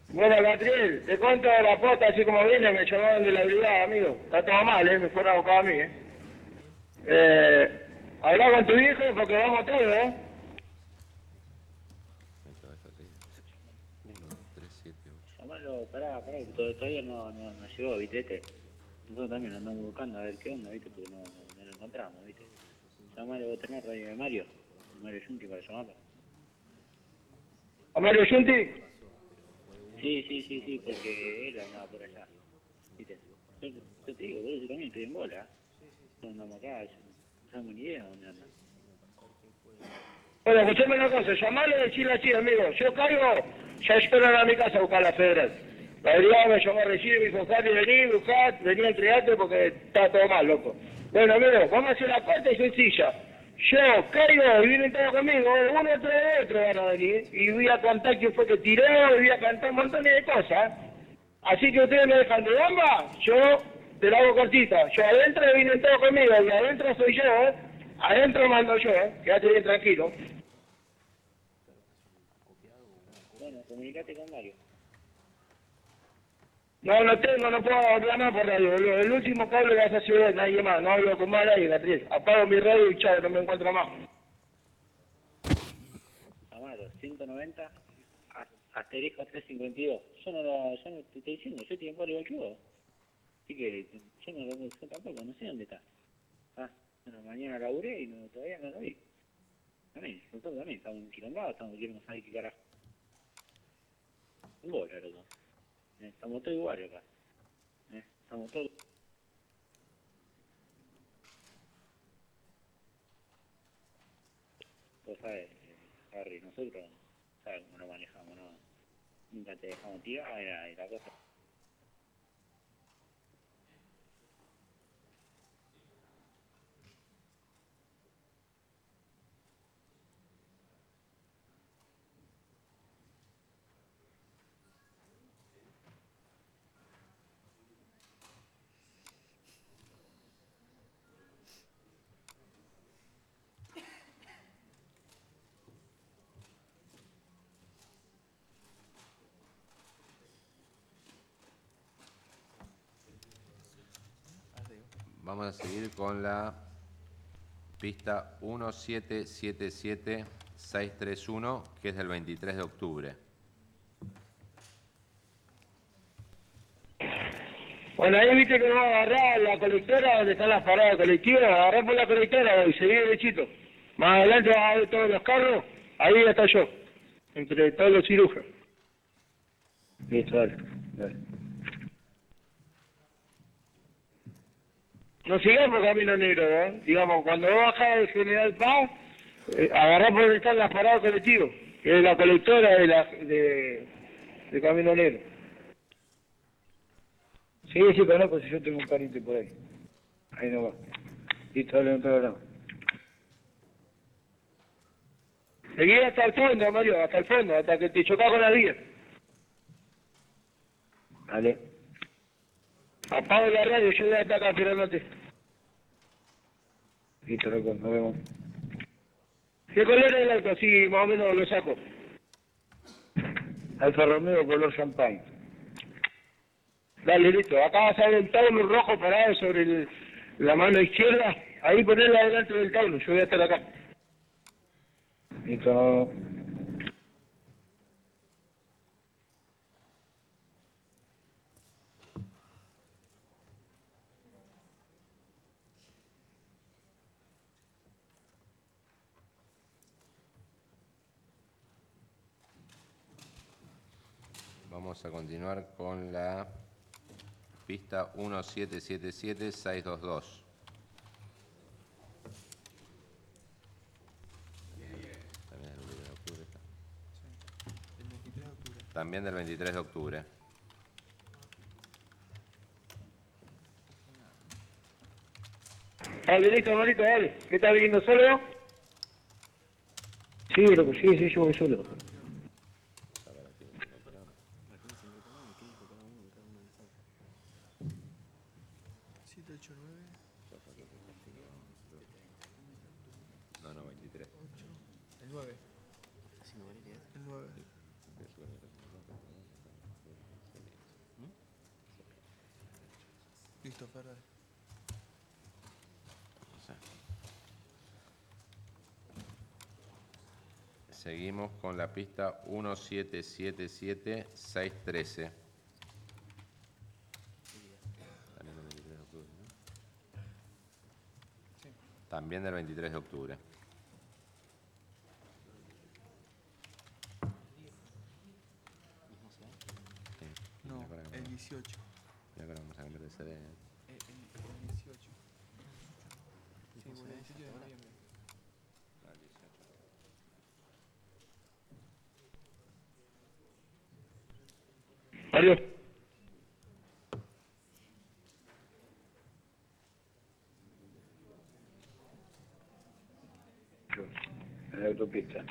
Bueno, Catriel, te cuento la posta así como viene, me llamaron de la brigada, amigo. Está todo mal, ¿eh? Me fueron a buscar a mí, ¿eh? Eh, habla con tu hijo porque vamos todos, ¿eh? Llamalo, pará, pará, que to- todavía no, no, no llegó, viste, este. Nosotros también lo andamos buscando a ver qué onda, viste, porque no, no, no lo encontramos, viste. Llamalo, vos tenés radio de Mario, Mario Junti para llamarlo. ¿A Mario Junti? Sí, sí, sí, sí, porque él andaba por allá, viste. Yo, yo te digo, yo también estoy en bola. No andamos acá, yo no sabemos ni idea dónde anda. Bueno, escuchame una cosa, llamale y decirle así, amigo. Yo caigo, ya espero a mi casa a buscar la federal. La brigada me llamó a recibir, me dijo, Jari, vení, buscá, vení a entregarte porque está todo mal, loco. Bueno, amigo, vamos a hacer la corta y sencilla. Yo caigo y vienen todos conmigo, uno tras de otro van a venir, y voy a contar quién fue que tiró, y voy a cantar un montón de cosas. Así que ustedes me dejan de bomba, yo te la hago cortita. Yo adentro vienen todos conmigo, y adentro soy yo, ¿eh? Adentro mando yo, ¿eh? Quédate bien tranquilo. Bueno, comunicate con Mario. No, no tengo, no puedo hablar más por radio. El, el último cable que vas a ciudad, nadie más. No hablo con más nadie, Catriel. Apago mi radio y chao, no me encuentro más. Amaro, ciento noventa, a- asterisco trescientos cincuenta y dos. Yo no, lo, yo no te estoy diciendo, yo estoy en Mario igual que vos. Así que yo no lo yo tampoco, no sé dónde está. Ah, bueno, mañana laburé y no, todavía no lo vi. También, nosotros también estamos enquilombados, estamos queriendo saber qué carajo. Un bola, loco. Eh, estamos todos iguales acá. Eh, estamos todos... Vos sabés, eh, Harry, nosotros sabes cómo lo manejamos, ¿no? Nunca te dejamos tirar y la cosa... Vamos a seguir con la pista uno siete siete siete seis tres uno, que es del veintitrés de octubre. Bueno, ahí viste que vamos a agarrar la colectora donde están las paradas colectivas, agarrar por la colectora y seguir derechito. Más adelante vas a ver todos los carros, ahí ya está yo, entre todos los cirujanos. Listo, dale, dale. No sigamos camino negro, ¿eh? Digamos, cuando vos bajás de General Paz, eh, agarrás por donde están las paradas colectivas, que es la colectora de, la, de, de Camino Negro. Sí, sí, conozco, si yo tengo un pariente por ahí. Ahí no va. Listo, dale, no te hablamos. Seguí hasta el fondo, Mario, hasta el fondo, hasta que te chocás con la vía. Dale. Apago la radio, yo voy a estar acá esperándote. Listo, loco, nos vemos. ¿Qué color es el auto? Así más o menos lo saco. Alfa Romeo color champagne. Dale, listo. Acá vas a ver el Taunus rojo parado sobre el, la mano izquierda. Ahí ponela delante del Taunus, yo voy a estar acá. Listo. Vamos a continuar con la pista uno siete siete siete seis dos dos. También del veintitrés de octubre. Dale, listo, hermanito, dale. ¿Qué estás viniendo solo? Sí, loco, sí, sí, yo voy solo. siete ocho nueve. No, no, veintitrés. El nueve. El nueve. Listo, Ferrer. Seguimos con la pista uno siete siete siete seis uno tres. También del veintitrés de octubre. No, el dieciocho. Ya que vamos a cambiar de sede. El, el, el dieciocho. Sí, bueno, el dieciocho de noviembre. Adiós. En la autopista.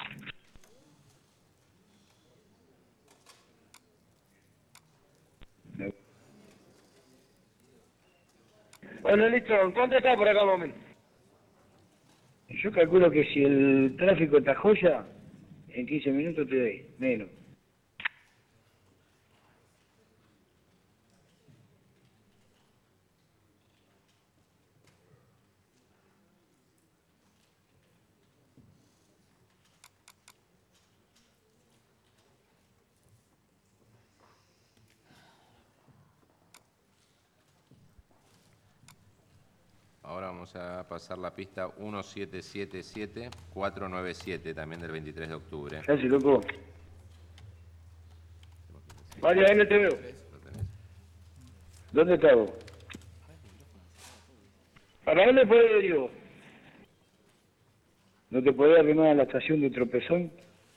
Bueno, listo. ¿Cuánto está por acá, momento? Yo calculo que si el tráfico está joya, en quince minutos te doy, menos. Ahora vamos a pasar la pista uno siete siete siete cuatro nueve siete, también del veintitrés de octubre. ¿Qué haces, loco? Vale, ahí no te veo. ¿Dónde estás vos? ¿Para dónde puedo ir vos? ¿No te podés arrimar a la estación de Tropezón?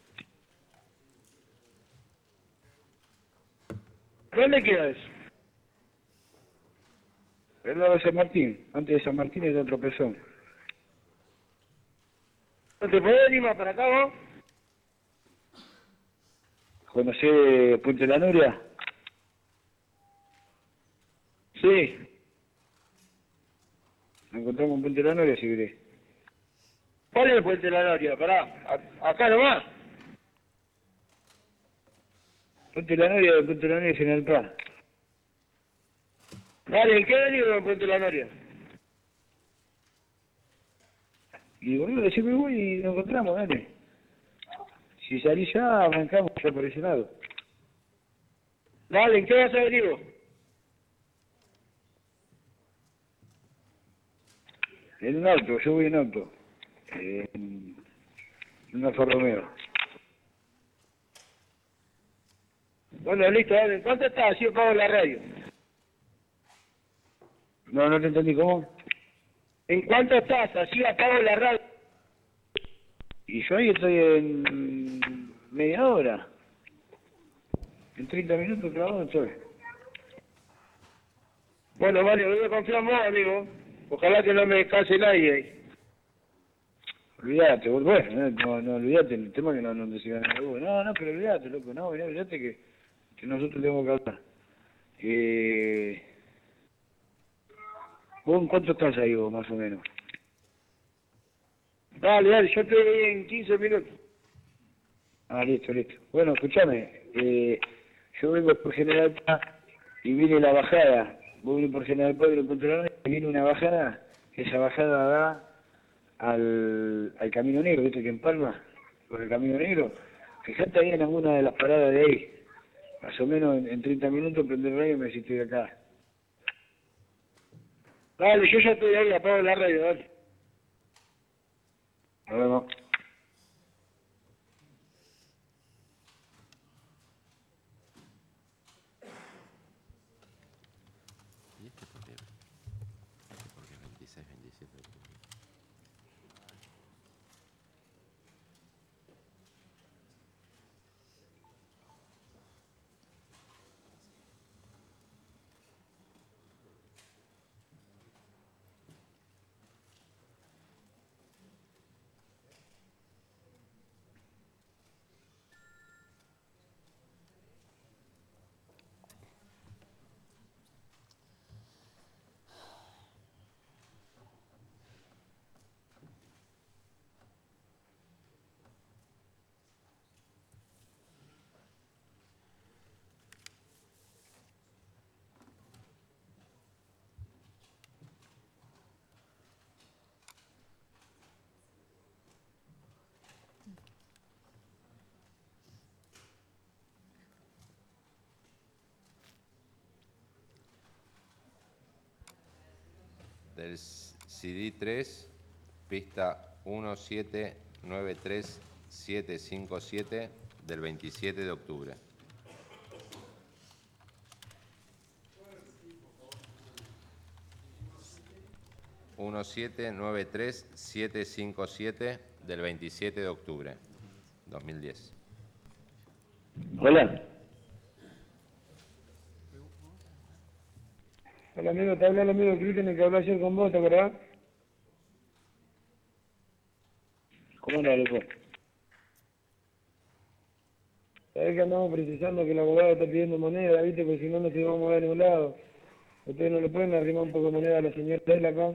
¿Dónde queda eso? El lado de San Martín. Antes de San Martín está Tropezón. ¿No te podés venir más para acá vos? ¿Conocés Puente La Noria? Sí. Nos encontramos en Puente La Noria, si querés. ¿Cuál es el Puente de la Noria? Pará, a- acá nomás. Puente La Noria, de Puente La Noria, General Paz. Dale, ¿en qué venido el Puente de la Noria? Y boludo, decime voy y nos encontramos, dale. Si salís ya, arrancamos ya por ese lado. Dale, ¿en qué vas a venir vos? En un auto, yo voy en auto. En un Alfa Romeo. Bueno, listo, dale. ¿Cuánto está? Así yo pago la radio. No, no te entendí, ¿cómo? ¿En cuánto estás? Así apago la radio. Y yo ahí estoy en media hora. En treinta minutos clavado estoy. Bueno, vale, voy a confiar en vos, amigo. Ojalá que no me case nadie ahí. Olvídate, vos, bueno, no, no olvídate, el tema que no, no te sigan en el No, no, pero olvídate, loco, no, olvídate que, que nosotros tenemos que hablar. Eh... ¿Vos en cuánto estás ahí vos, más o menos? Dale, dale, yo estoy ahí en quince minutos. Ah, listo, listo. Bueno, escúchame, eh, yo vengo por General Paz y viene la bajada. Vos venís por General Paz y lo encontrarás y viene una bajada, que esa bajada da al, al Camino Negro, ¿viste que empalma? Por el Camino Negro. Fijate ahí en alguna de las paradas de ahí. Más o menos en, en treinta minutos prende el radio y me decís estoy acá. Dale, yo ya estoy ahí, apago la radio, dale. Nos vemos. ¿Y este por qué? Este porque es veintiséis, veintisiete de octubre. del C D tres, pista uno siete nueve tres siete cinco siete del veintisiete de octubre. uno siete nueve tres siete cinco siete del veintisiete de octubre dos mil diez. Hola. Hola amigo, te habla el amigo Cristian, el que habló ayer con vos, ¿te acordás? ¿Cómo no, loco? Sabés que andamos precisando que el abogado está pidiendo moneda, ¿viste? Porque si no, no se va a mover a ningún lado. ¿Ustedes no le pueden arrimar un poco de moneda a la señora de él acá?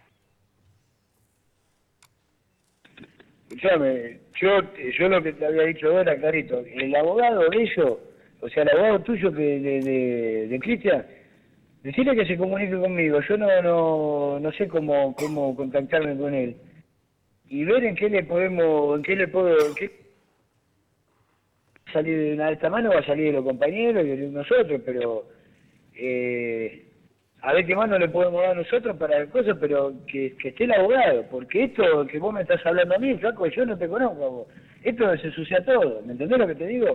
Escuchame, yo, yo lo que te había dicho ahora, clarito, el abogado de ellos, o sea, el abogado tuyo que de, de, de Cristian, decirle que se comunique conmigo, yo no no, no sé cómo, cómo contactarme con él. Y ver en qué le podemos, en qué le puedo, en qué salir de una de esta mano va a salir de los compañeros y de nosotros, pero eh, a ver qué mano le podemos dar nosotros para el coso, pero que, que esté el abogado, porque esto que vos me estás hablando a mí, flaco, yo no te conozco a vos. Esto se ensucia todo, ¿me entendés lo que te digo?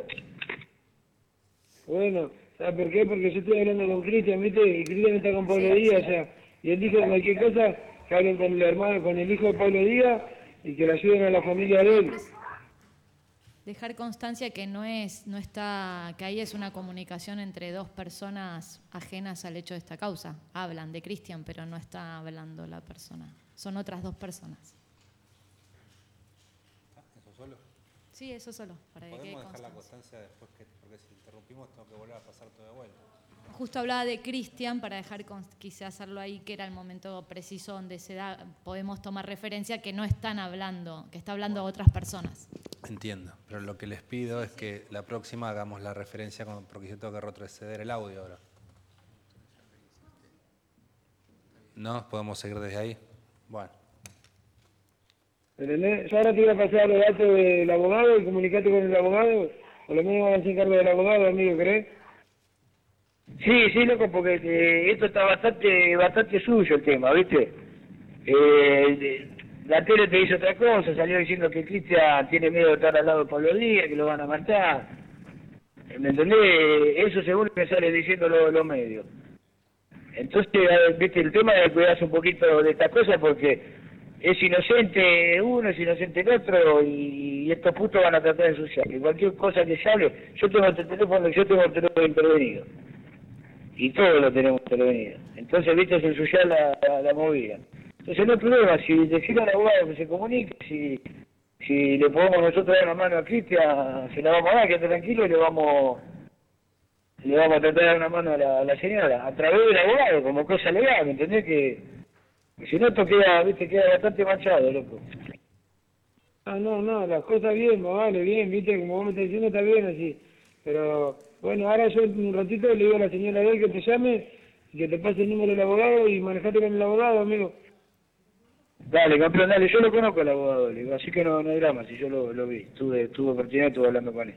Bueno, ¿sabes por qué? Porque yo estoy hablando con Cristian, ¿viste? Y Cristian está con Pablo Díaz, o sea, y él dijo cualquier cosa, que hablen con el hermano, con el hijo de Pablo Díaz, y que le ayuden a la familia de él. Dejar constancia que no es, no está, que ahí es una comunicación entre dos personas ajenas al hecho de esta causa. Hablan de Cristian, pero no está hablando la persona. Son otras dos personas. ¿Eso solo? Sí, eso solo. Para que quede ¿Podemos dejar la constancia constancia después? Que, porque si interrumpimos tengo que volver a pasar todo de vuelta. Justo hablaba de Cristian para dejar, quise hacerlo ahí, que era el momento preciso donde se da, podemos tomar referencia que no están hablando, que está hablando otras personas. Entiendo, pero lo que les pido es que la próxima hagamos la referencia, con, porque yo tengo que retroceder el audio ahora. ¿No? ¿Podemos seguir desde ahí? Bueno. ¿Entendés? Yo ahora te voy a pasar los datos del abogado y comunicate con el abogado, o lo mismo van a hacer cargo del abogado, amigo, ¿crees? Sí, sí, loco, porque eh, esto está bastante bastante suyo el tema, ¿viste? Eh, la tele te dice otra cosa, salió diciendo que Cristian tiene miedo de estar al lado de Pablo Díaz, que lo van a matar. ¿Me entendés? Eso según me sale diciendo los, los medios. Entonces, ¿viste? El tema es cuidarse un poquito de estas cosas porque es inocente uno, es inocente el otro y, y estos putos van a tratar de ensuciar. Que cualquier cosa que se hable, yo tengo el teléfono, yo tengo el teléfono intervenido. Y todos lo tenemos intervenido. Entonces, viste, se ensuciar la, la, la movida. Entonces no hay problema, si decirle al abogado que se comunique, si, si le podemos nosotros dar una mano a Cristian, se la vamos a dar, quédate tranquilo y le vamos, le vamos a tratar de dar una mano a la, a la señora, a través del abogado, como cosa legal, ¿me entendés? Que, que si no esto queda, viste, queda bastante manchado, loco. Ah, no, no, las cosas bien, vale, bien, viste, como vos me estás diciendo está bien así, pero bueno, ahora yo un ratito le digo a la señora de él que te llame y que te pase el número del abogado y manejate con el abogado, amigo. Dale, campeón, dale, yo lo conozco al abogado, le digo, así que no, no hay drama, si yo lo, lo vi, tuve, tuve oportunidad, estuve hablando con él.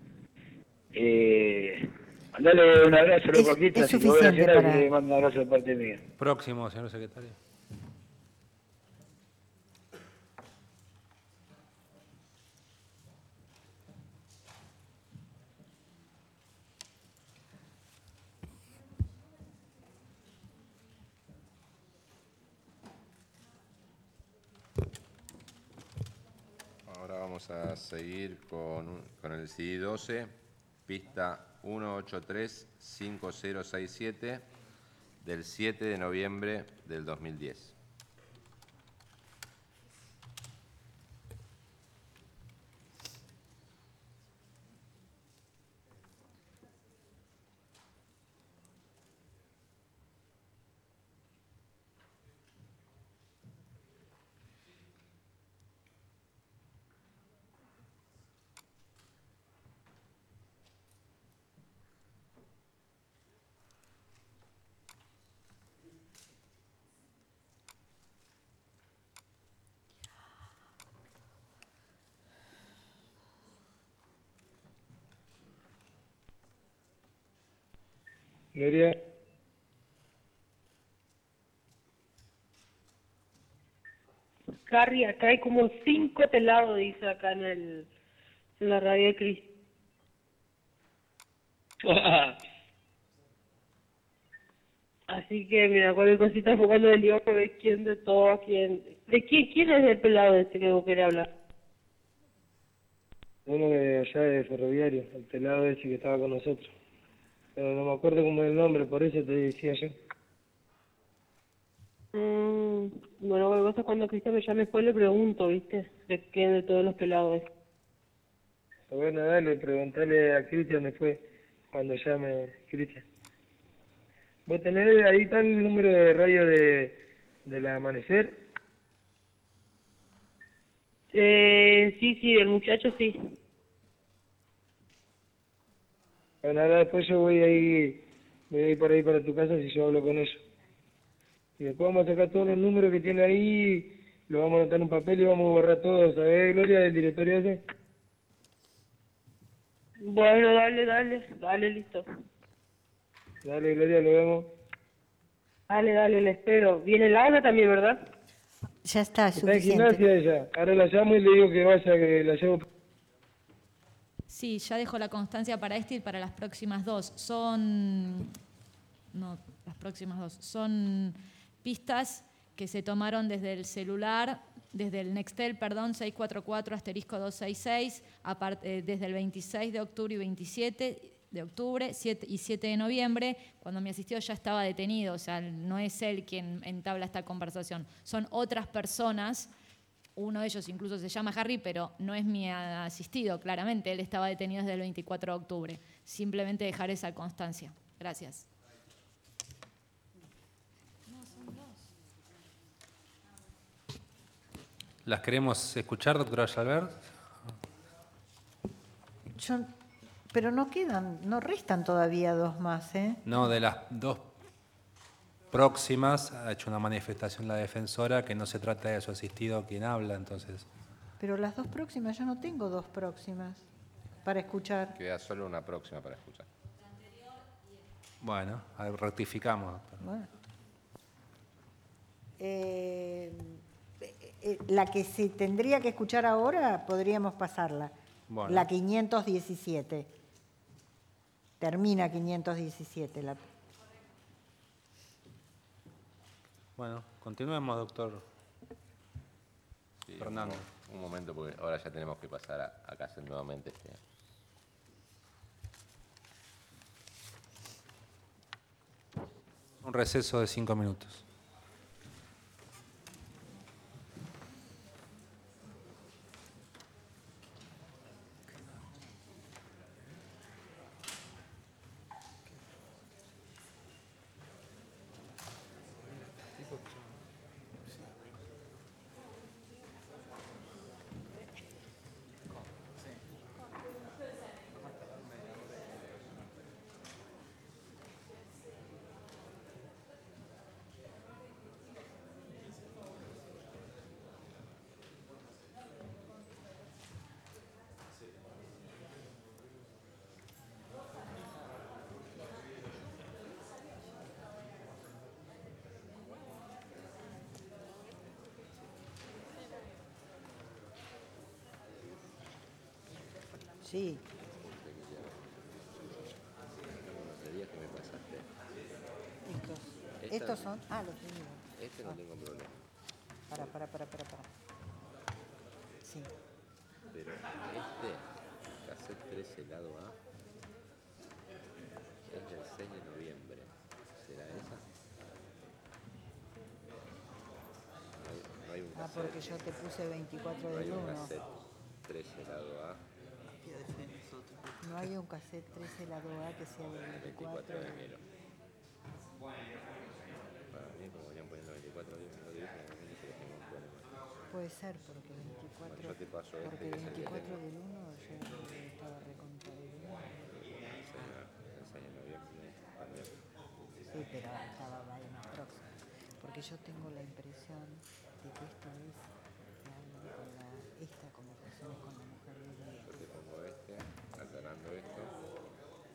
Eh, mandale un abrazo, loco, aquí está, si lo voy a hacer, para... le mando un abrazo de parte mía. Próximo, señor secretario. Vamos a seguir con, con el C D doce, pista uno ocho tres cinco cero seis siete del siete de noviembre del dos mil diez. Gloria. Harry, acá hay como cinco pelados, dice acá en el en la radio de Cris. Así que, mira, cualquier cosita enfocando el lío, ves quién de todo, quién... ¿De quién, quién es el pelado ese que vos querés hablar? Uno de allá de Ferroviario, el pelado ese que estaba con nosotros. Pero no me acuerdo cómo es el nombre, por eso te decía yo. Mm, bueno, cualquier cosa cuando Cristian me llame después le pregunto, ¿viste? De quién de todos los pelados es. Bueno, dale, preguntale a Cristian después, cuando llame Cristian. ¿Vos tenés ahí está el número de radio de del amanecer? Eh, sí, sí, el muchacho sí. Bueno, ahora después yo voy a ir, voy a ir por ahí para tu casa si yo hablo con ellos. Y después vamos a sacar todos los números que tiene ahí, lo vamos a anotar en un papel y vamos a borrar todo, ¿sabés, Gloria, del directorio ese? Bueno, dale, dale, dale, listo. Dale, Gloria, lo vemos. Dale, dale, le espero. Viene Laura también, ¿verdad? Ya está, Está en suficiente. gimnasia ella. Ahora la llamo y le digo que vaya, que la llevo. Sí, ya dejo la constancia para este y para las próximas dos. Son... No, las próximas dos. Son pistas que se tomaron desde el celular, desde el Nextel, perdón, seiscientos cuarenta y cuatro asterisco doscientos sesenta y seis, aparte, eh, desde el veintiséis de octubre y veintisiete de octubre siete y siete de noviembre, cuando me asistió ya estaba detenido, o sea, no es él quien entabla esta conversación, son otras personas, uno de ellos incluso se llama Harry, pero no es mi asistido, claramente, él estaba detenido desde el veinticuatro de octubre. Simplemente dejar esa constancia. Gracias. ¿Las queremos escuchar, doctora Jalbert? Yo, pero no quedan, no restan todavía dos más, ¿eh? No, de las dos próximas ha hecho una manifestación la defensora que no se trata de su asistido quien habla, entonces. Pero las dos próximas, yo no tengo dos próximas para escuchar. Queda solo una próxima para escuchar. Bueno, a ver, rectificamos. Bueno. Eh, eh, la que se tendría que escuchar ahora, podríamos pasarla. Bueno. La quinientos diecisiete. Termina quinientos diecisiete. La... Bueno, continuemos, doctor Sí, Fernando. Un, un momento, porque ahora ya tenemos que pasar a, a hacer nuevamente este. Un receso de cinco minutos. Sí. que me pasaste. Estos, Esta- estos son... Ah, los tengo. Este no Ah. tengo problema. Para, para, para, para, para. Sí. Pero este, cassette trece lado A, es del seis de noviembre. ¿Será esa? No hay, no hay un Ah, cassette. porque yo te puse veinticuatro No hay del un uno. cassette trece lado A, No hay un cassette trece lado A que sea del veinticuatro veinticuatro. de enero. Para mí, como venían poniendo veinticuatro de enero, digo, no sé qué tengo que poner. Puede ser, porque veinticuatro... Yo te paso este, porque que es el que veinticuatro tengo. del uno yo estaba recontra del uno. El seis de noviembre también. Sí, pero estaba ahí más próximo. Porque yo tengo la impresión de que esto es